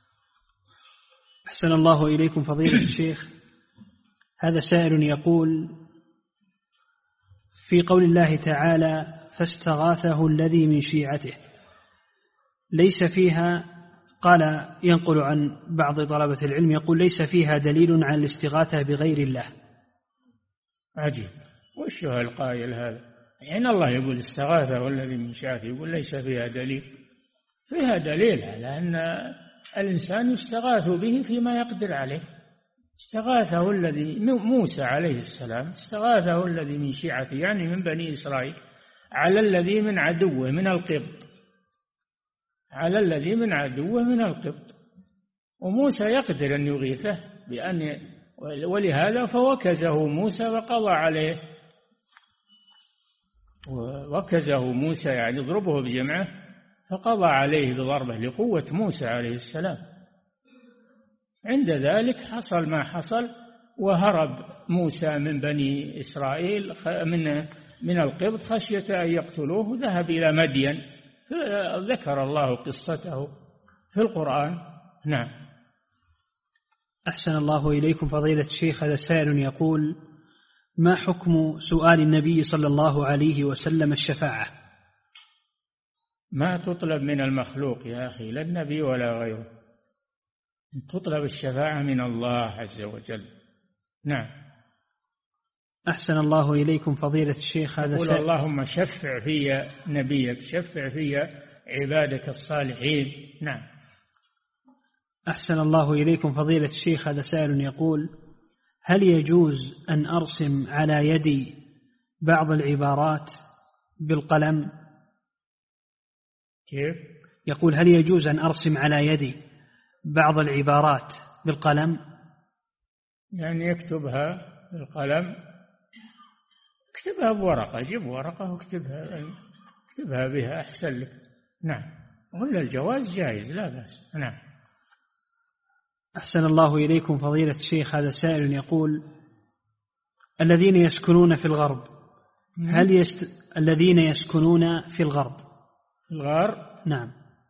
أحسن الله إليكم فضيلة الشيخ. هذا سائل يقول: في قول الله تعالى: فاستغاثه الذي من شيعته، ليس فيها، قال ينقل عن بعض طلبة العلم يقول ليس فيها دليل على الاستغاثة بغير الله. عجيب، وش هو القائل هذا؟ يعني الله يقول استغاثه والذي من شاء، يقول ليس فيها دليل. فيها دليل على أن الإنسان يستغاث به فيما يقدر عليه. استغاثه الذي موسى عليه السلام، استغاثه الذي من شيعته يعني من بني إسرائيل على الذي من عدوه من القبط، على الذي من عدوه من القبط، وموسى يقدر أن يغيثه ولهذا فوكزه موسى وقضى عليه. ووكزه موسى يعني اضربه بجمعه، فقضى عليه بضربه لقوة موسى عليه السلام. عند ذلك حصل ما حصل، وهرب موسى من بني إسرائيل من القبط خشية أن يقتلوه، ذهب إلى مدين، ذكر الله قصته في القرآن. نعم. أحسن الله إليكم فضيلة الشيخ. هذا سائل يقول: ما حكم سؤال النبي صلى الله عليه وسلم الشفاعة؟ ما تطلب من المخلوق يا أخي، لا النبي ولا غيره، تطلب الشفاعة من الله عز وجل. نعم. أحسن الله إليكم فضيلة الشيخ. هذا قول اللهم شفع في نبيك، شفع في عبادك الصالحين. نعم. أحسن الله إليكم فضيلة الشيخ. هذا سائل يقول: هل يجوز أن أرسم على يدي بعض العبارات بالقلم؟ كيف؟ يقول: هل يجوز أن أرسم على يدي بعض العبارات بالقلم؟ يعني يكتبها بالقلم، اكتبها بورقة، جيب ورقة واكتبها بها أحسن لك. نعم. ولا الجواز جائز لا بأس. نعم. أحسن الله إليكم فضيلة الشيخ. هذا سائل يقول: الذين يسكنون في الغرب، الذين يسكنون في الغرب، نعم،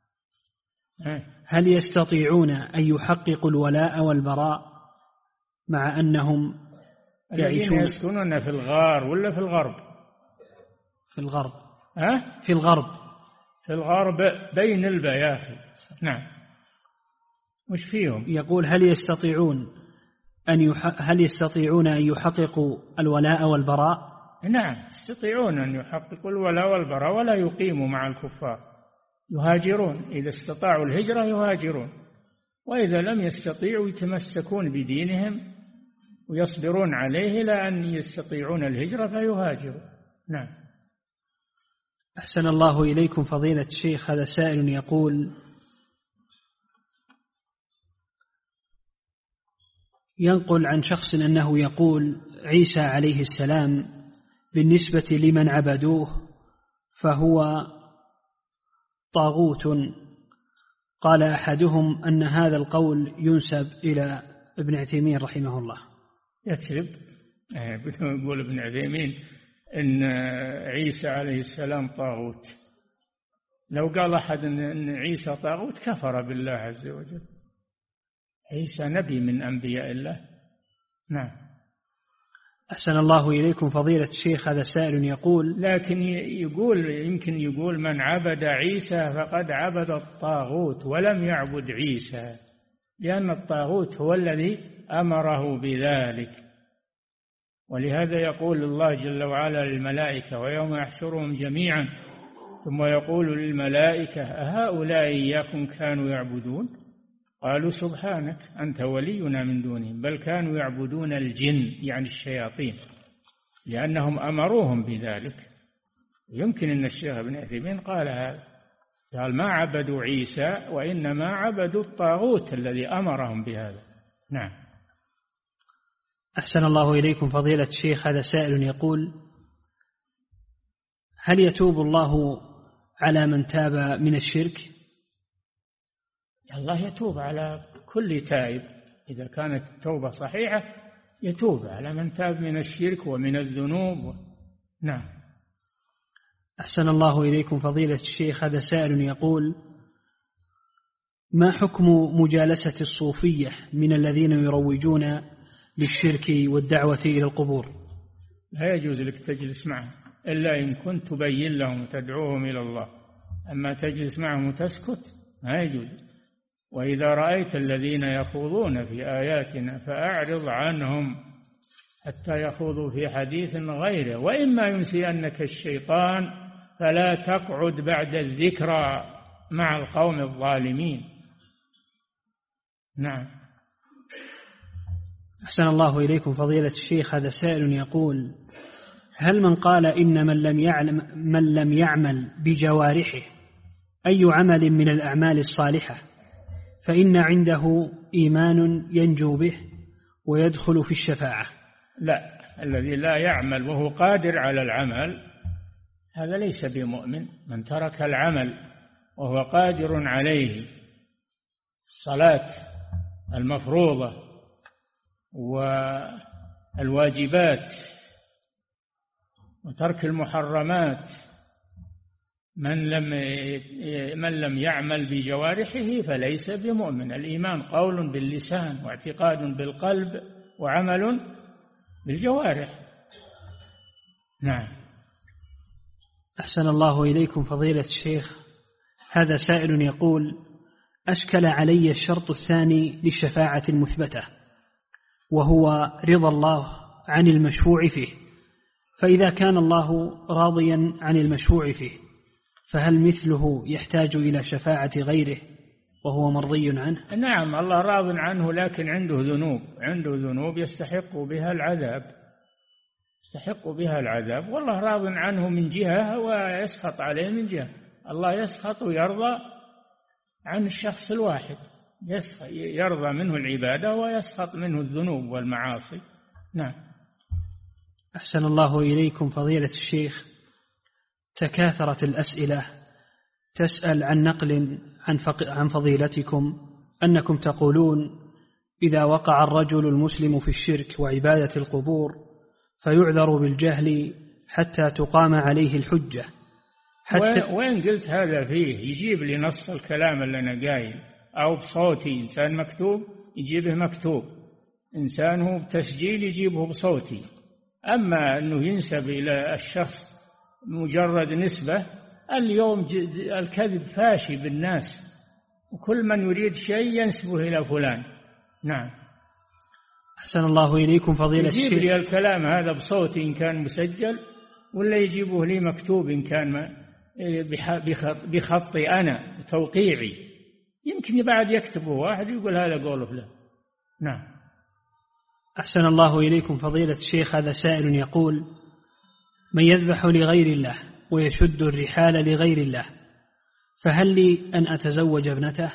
هل يستطيعون أن يحققوا الولاء والبراء مع أنهم الذين يسكنون في الغار ولا في الغرب؟ في الغرب. في الغرب، في الغرب بين البياخي. نعم. وش فيهم؟ يقول: هل يستطيعون أن يحققوا الولاء والبراء؟ نعم، يستطيعون أن يحققوا الولاء والبراء، ولا يقيموا مع الكفار، يهاجرون. إذا استطاعوا الهجرة يهاجرون، وإذا لم يستطيعوا يتمسكون بدينهم ويصبرون عليه إلى أن يستطيعون الهجرة فيهاجروا. نعم. أحسن الله إليكم فضيلة الشيخ. هذا سائل يقول: ينقل عن شخص أنه يقول عيسى عليه السلام بالنسبة لمن عبدوه فهو طاغوت. قال أحدهم أن هذا القول ينسب إلى ابن عثيمين رحمه الله. يكذب. يقول ابن عثيمين إن عيسى عليه السلام طاغوت. لو قال أحد أن عيسى طاغوت كفر بالله عز وجل. عيسى نبي من أنبياء الله. نعم. أحسن الله إليكم فضيلة الشيخ. هذا سائل يقول: لكن يمكن يقول من عبد عيسى فقد عبد الطاغوت ولم يعبد عيسى، لأن الطاغوت هو الذي أمره بذلك. ولهذا يقول الله جل وعلا للملائكة: ويوم يحشرهم جميعا ثم يقول للملائكة أهؤلاء إياكم كانوا يعبدون؟ قالوا سبحانك أنت ولينا من دونهم بل كانوا يعبدون الجن، يعني الشياطين، لأنهم أمروهم بذلك. يمكن أن الشيخ ابن عثيمين قال هذا، قال ما عبدوا عيسى وإنما عبدوا الطاغوت الذي أمرهم بهذا. نعم. أحسن الله إليكم فضيلة الشيخ. هذا سائل يقول: هل يتوب الله على من تاب من الشرك؟ الله يتوب على كل تائب، إذا كانت التوبة صحيحة يتوب على من تاب من الشرك ومن الذنوب. نعم. أحسن الله إليكم فضيلة الشيخ. هذا سائل يقول: ما حكم مجالسة الصوفية من الذين يروجون للشرك والدعوة إلى القبور؟ لا يجوز لك تجلس معهم إلا إن كنت تبين لهم وتدعوهم إلى الله. أما تجلس معهم وتسكت ما يجوز. وإذا رأيت الذين يخوضون في آياتنا فأعرض عنهم حتى يخوضوا في حديث غيره، وإما ينسينك الشيطان فلا تقعد بعد الذكرى مع القوم الظالمين. نعم. أحسن الله إليكم فضيلة الشيخ. هذا سائل يقول: هل من قال إن من لم يعمل بجوارحه أي عمل من الأعمال الصالحة فإن عنده إيمان ينجو به ويدخل في الشفاعة؟ لا، الذي لا يعمل وهو قادر على العمل هذا ليس بمؤمن. من ترك العمل وهو قادر عليه، الصلاة المفروضة والواجبات وترك المحرمات، من لم يعمل بجوارحه فليس بمؤمن. الإيمان قول باللسان واعتقاد بالقلب وعمل بالجوارح. نعم. أحسن الله إليكم فضيلة الشيخ. هذا سائل يقول: أشكل علي الشرط الثاني للشفاعة المثبتة وهو رضا الله عن المشفوع فيه، فإذا كان الله راضيا عن المشفوع فيه فهل مثله يحتاج إلى شفاعة غيره وهو مرضي عنه؟ نعم، الله راض عنه، لكن عنده ذنوب يستحق بها العذاب، والله راض عنه من جهة ويسخط عليه من جهة. الله يسخط ويرضى عن الشخص الواحد، يرضى منه العبادة ويسخط منه الذنوب والمعاصي. نعم. أحسن الله إليكم فضيلة الشيخ. تكاثرت الأسئلة تسأل عن نقل عن فضيلتكم أنكم تقولون: إذا وقع الرجل المسلم في الشرك وعبادة القبور فيعذر بالجهل حتى تقام عليه الحجة. وين قلت هذا فيه؟ يجيب لي نص الكلام اللي أنا قايل، أو بصوتي. إنسان مكتوب يجيبه مكتوب، إنسان بتسجيل يجيبه بصوتي. أما أنه ينسب إلى الشخص مجرد نسبة، اليوم الكذب فاشي بالناس، وكل من يريد شيء ينسبه إلى فلان. نعم. أحسن الله إليكم فضيلة الشيخ. يجيب لي الكلام هذا بصوتي إن كان مسجل، ولا يجيبه لي مكتوب إن كان بخطي أنا بتوقيعي. يمكن بعد يكتبه واحد يقول هذا قول فلان. نعم. أحسن الله إليكم فضيلة الشيخ. هذا سائل يقول: من يذبح لغير الله ويشد الرحال لغير الله فهل لي أن أتزوج ابنته؟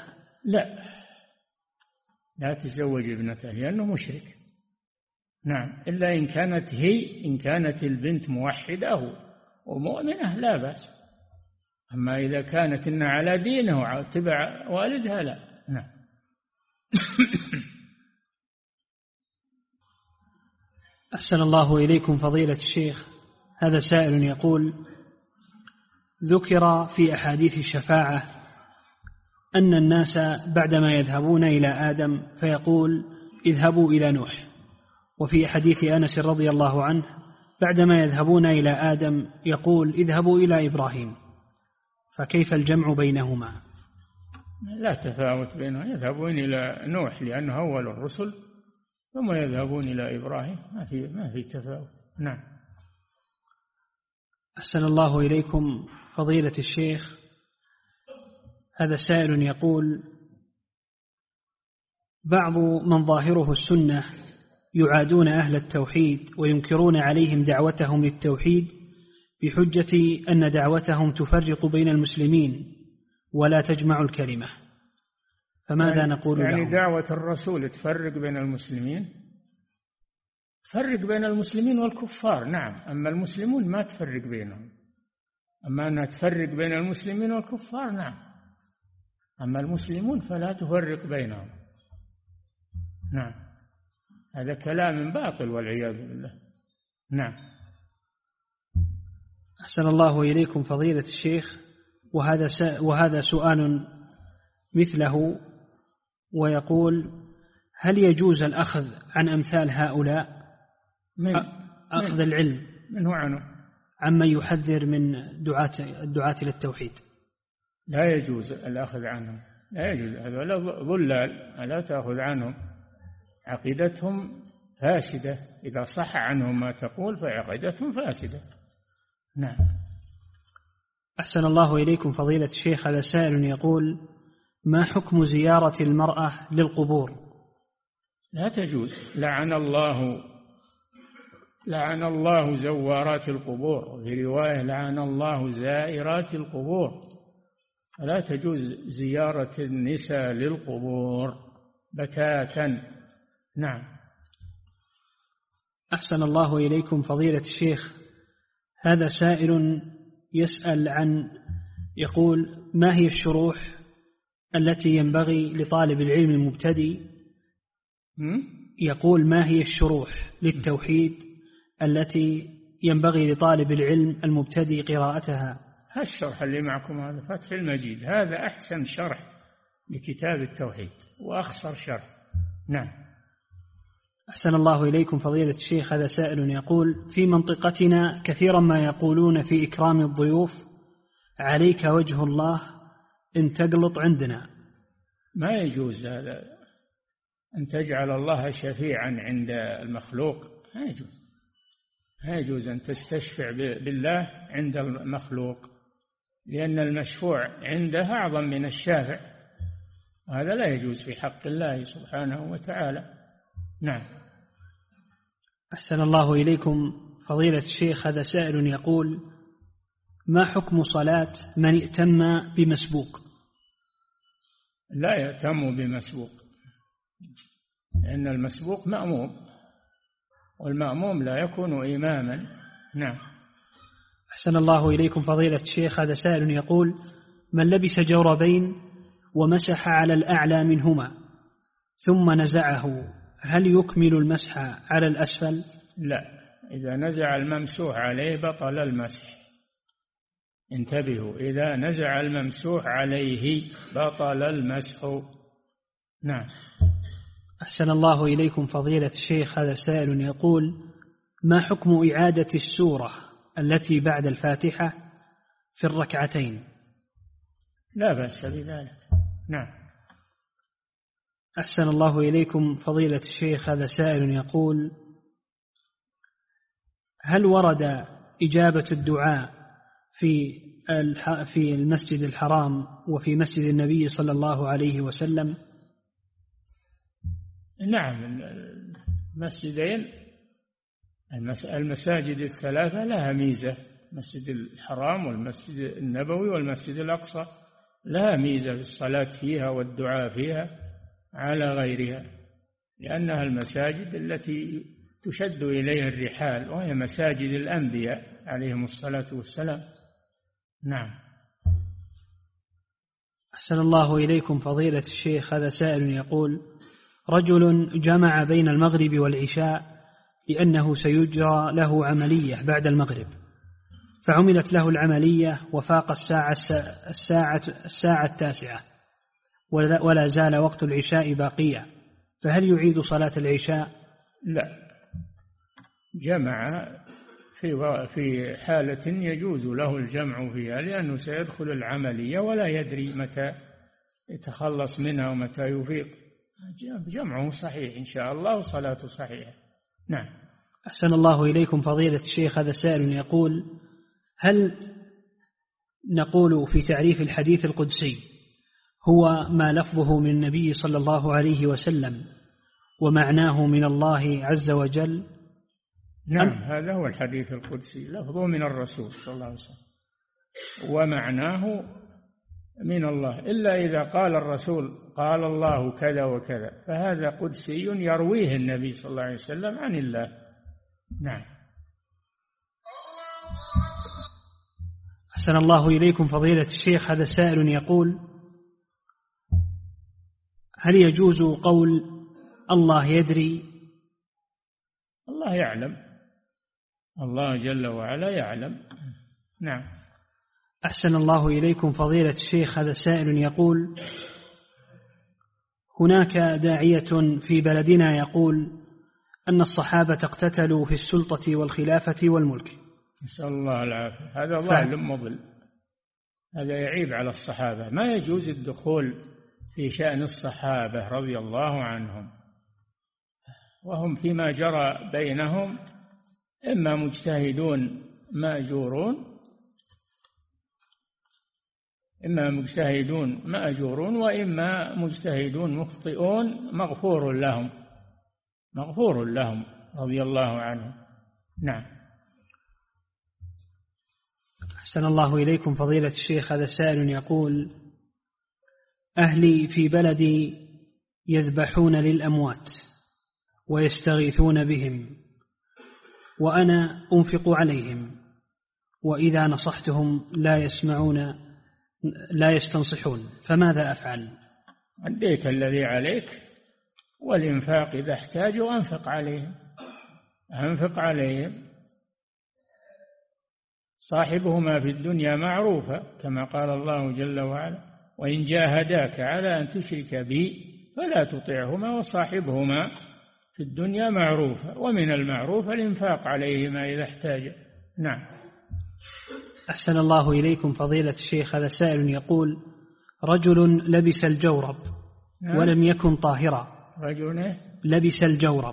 لا تزوج ابنته لأنه مشرك. نعم، إلا إن كانت البنت موحدة ومؤمنة لا بأس. أما إذا كانت إنها على دينه وتبع والدها لا. نعم. أحسن الله إليكم فضيلة الشيخ. هذا سائل يقول: ذكر في أحاديث الشفاعة أن الناس بعدما يذهبون إلى آدم فيقول: اذهبوا إلى نوح، وفي حديث أنس رضي الله عنه بعدما يذهبون إلى آدم يقول: اذهبوا إلى إبراهيم، فكيف الجمع بينهما؟ لا تفاوت بينهم، يذهبون إلى نوح لأنه أول الرسل، ثم يذهبون إلى إبراهيم، ما في تفاوت. نعم. أحسن الله إليكم فضيلة الشيخ. هذا سائل يقول: بعض من ظاهره السنة يعادون أهل التوحيد وينكرون عليهم دعوتهم للتوحيد بحجة أن دعوتهم تفرق بين المسلمين ولا تجمع الكلمة، فماذا نقول لهم؟ يعني دعوة الرسول تفرق بين المسلمين، تفرق بين المسلمين والكفار. نعم. أما المسلمون ما تفرق بينهم. أما أنها تفرق بين المسلمين والكفار نعم، أما المسلمون فلا تفرق بينهم. نعم، هذا كلام باطل والعياذ بالله. نعم. أحسن الله إليكم فضيلة الشيخ. وهذا سؤال مثله، ويقول: هل يجوز الأخذ عن أمثال هؤلاء أخذ العلم من هو عنه عمن يحذر من الدعاة إلى التوحيد؟ لا يجوز الأخذ عنهم، لا يجوز، هذول ضلال، لا تأخذ عنهم، عقيدتهم فاسدة، إذا صح عنهم ما تقول فعقيدتهم فاسدة. نعم. أحسن الله إليكم فضيلة الشيخ، هذا سائل يقول: ما حكم زيارة المرأة للقبور؟ لا تجوز، لعن الله زوارات القبور، في رواية لعن الله زائرات القبور، فلا تجوز زيارة النساء للقبور بتاتا. نعم. أحسن الله إليكم فضيلة الشيخ، هذا سائل يسأل يقول: ما هي الشروح التي ينبغي لطالب العلم المبتدئ؟ يقول: ما هي الشروح للتوحيد التي ينبغي لطالب العلم المبتدئ قراءتها؟ الشرح اللي معكم هذا فتح المجيد، هذا أحسن شرح لكتاب التوحيد وأخصر شرح. نعم. أحسن الله إليكم فضيلة الشيخ، هذا سائل يقول: في منطقتنا كثيرا ما يقولون في إكرام الضيوف: عليك وجه الله إن تقلط عندنا. ما يجوز هذا، أن تجعل الله شفيعا عند المخلوق، ما يجوز أن تستشفع بالله عند المخلوق، لأن المشفوع عنده أعظم من الشافع، وهذا لا يجوز في حق الله سبحانه وتعالى. نعم. أحسن الله إليكم فضيلة الشيخ، هذا سائل يقول: ما حكم صلاة من ائتم بمسبوق؟ لا يأتم بمسبوق، لأن المسبوق مأموم، والمأموم لا يكون إماما. نعم. أحسن الله إليكم فضيلة الشيخ، هذا سائل يقول: من لبس جوربين ومسح على الأعلى منهما ثم نزعه، هل يكمل المسح على الأسفل؟ لا، إذا نزع الممسوح عليه بطل المسح. انتبهوا، إذا نزع الممسوح عليه بطل المسح. نعم. أحسن الله إليكم فضيلة الشيخ، هذا سائل يقول: ما حكم إعادة السورة التي بعد الفاتحة في الركعتين؟ لا بأس بذلك. نعم. أحسن الله إليكم فضيلة الشيخ، هذا سائل يقول: هل ورد إجابة الدعاء في المسجد الحرام وفي مسجد النبي صلى الله عليه وسلم؟ نعم، المسجدين، المساجد الثلاثة لها ميزة، المسجد الحرام والمسجد النبوي والمسجد الأقصى لها ميزة في الصلاة فيها والدعاء فيها على غيرها، لأنها المساجد التي تشد إليها الرحال، وهي مساجد الأنبياء عليهم الصلاة والسلام. نعم. أحسن الله إليكم فضيلة الشيخ، هذا سائل يقول: رجل جمع بين المغرب والعشاء لأنه سيجرى له عملية بعد المغرب، فعملت له العملية وفاق الساعة 9 ولا زال وقت العشاء باقيا، فهل يعيد صلاة العشاء؟ لا، جمع في حالة يجوز له الجمع فيها، لأنه سيدخل العملية ولا يدري متى يتخلص منها ومتى يفيق، جمعه صحيح إن شاء الله وصلاته صحيحة. نعم. أحسن الله إليكم فضيلة الشيخ، هذا سائل يقول: هل نقول في تعريف الحديث القدسي هو ما لفظه من النبي صلى الله عليه وسلم ومعناه من الله عز وجل؟ نعم، هذا هو الحديث القدسي، لفظه من الرسول صلى الله عليه وسلم ومعناه من الله، إلا إذا قال الرسول قال الله كذا وكذا، فهذا قدسي يرويه النبي صلى الله عليه وسلم عن الله. نعم. أحسن الله إليكم فضيلة الشيخ، هذا سائل يقول: هل يجوز قول الله يدري؟ الله يعلم، الله جل وعلا يعلم. نعم. أحسن الله إليكم فضيلة الشيخ، هذا سائل يقول: هناك داعية في بلدنا يقول أن الصحابة اقتتلوا في السلطة والخلافة والملك. نسأل الله العافية، هذا ظالم مضل. هذا يعيب على الصحابة. ما يجوز الدخول في شأن الصحابة رضي الله عنهم، وهم فيما جرى بينهم إما مجتهدون مأجورون وإما مجتهدون مخطئون مغفور لهم رضي الله عنهم. نعم. أحسن الله إليكم فضيلة الشيخ. هذا سائل يقول: أهلي في بلدي يذبحون للأموات ويستغيثون بهم، وأنا أنفق عليهم، وإذا نصحتهم لا يسمعون لا يستنصحون، فماذا أفعل؟ أديت الذي عليك، والإنفاق إذا احتاجوا أنفق عليهم. صاحبهما في الدنيا معروفة كما قال الله جل وعلا: وإن جاهداك على أن تشرك بي فلا تطعهما وصاحبهما في الدنيا معروفة، ومن المعروف الإنفاق عليهما إذا احتاج. نعم. أحسن الله إليكم فضيلة الشيخ. هذا سائل يقول: رجل لبس الجورب ولم يكن طاهرا. رجل لبس الجورب،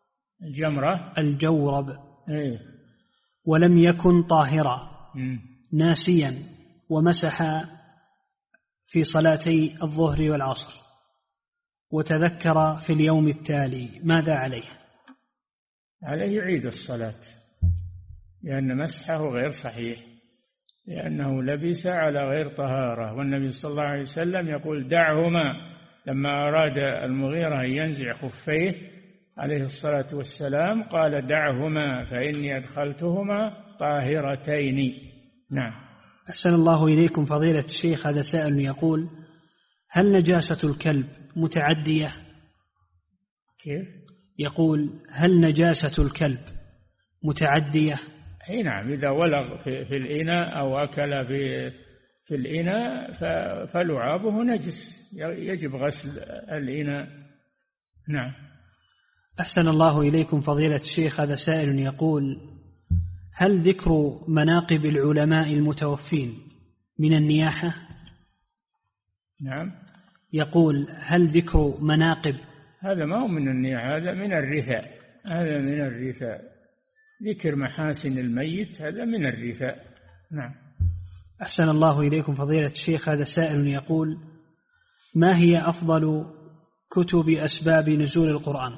الجورب ولم يكن طاهرا، ناسيا، ومسح في صلاتي الظهر والعصر، وتذكر في اليوم التالي، ماذا عليه؟ عليه يعيد الصلاة، لأن مسحه غير صحيح، لأنه لبس على غير طهارة. والنبي صلى الله عليه وسلم يقول: دعهما، لما أراد المغيرة أن ينزع خفيه عليه الصلاة والسلام قال: دعهما فإني أدخلتهما طاهرتين. نعم. أحسن الله إليكم فضيلة الشيخ. هذا سائل يقول: هل نجاسة الكلب متعدية؟ كيف؟ يقول: هل نجاسة الكلب متعدية؟ أي نعم، إذا ولغ في الإناء أو أكل في الإناء فلعابه نجس، يجب غسل الإناء. نعم. أحسن الله إليكم فضيلة الشيخ. هذا سائل يقول: هل ذكر مناقب العلماء المتوفين من النياحة؟ نعم. يقول: هل ذكر مناقب؟ هذا ما هو من النياحة، هذا من الرثاء. ذكر محاسن الميت هذا من الرثاء. نعم. أحسن الله إليكم فضيلة الشيخ. هذا سائل يقول: ما هي أفضل كتب أسباب نزول القرآن؟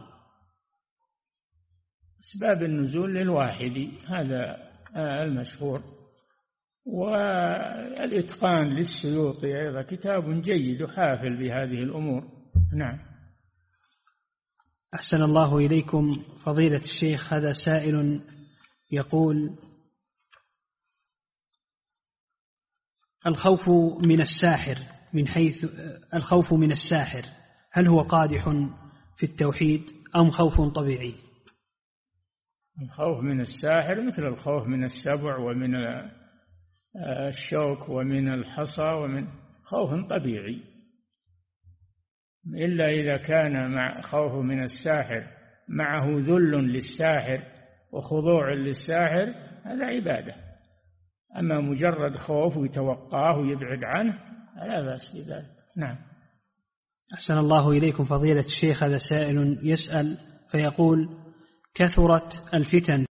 أسباب النزول للواحدي، هذا المشهور، والإتقان للسيوطي أيضا كتاب جيد حافل بهذه الأمور. نعم. أحسن الله إليكم فضيلة الشيخ. هذا سائل يقول: الخوف من الساحر، من حيث الخوف من الساحر، هل هو قادح في التوحيد أم خوف طبيعي؟ الخوف من الساحر مثل الخوف من السبع ومن الشوك ومن الحصى، ومن خوف طبيعي، إلا إذا كان مع خوف من الساحر معه ذل للساحر وخضوع للساحر، هذا عبادة. أما مجرد خوف ويتوقاه ويبعد عنه لا بأس بذلك. نعم. أحسن الله إليكم فضيلة الشيخ. هذا سائل يسأل فيقول: كثرت الفتن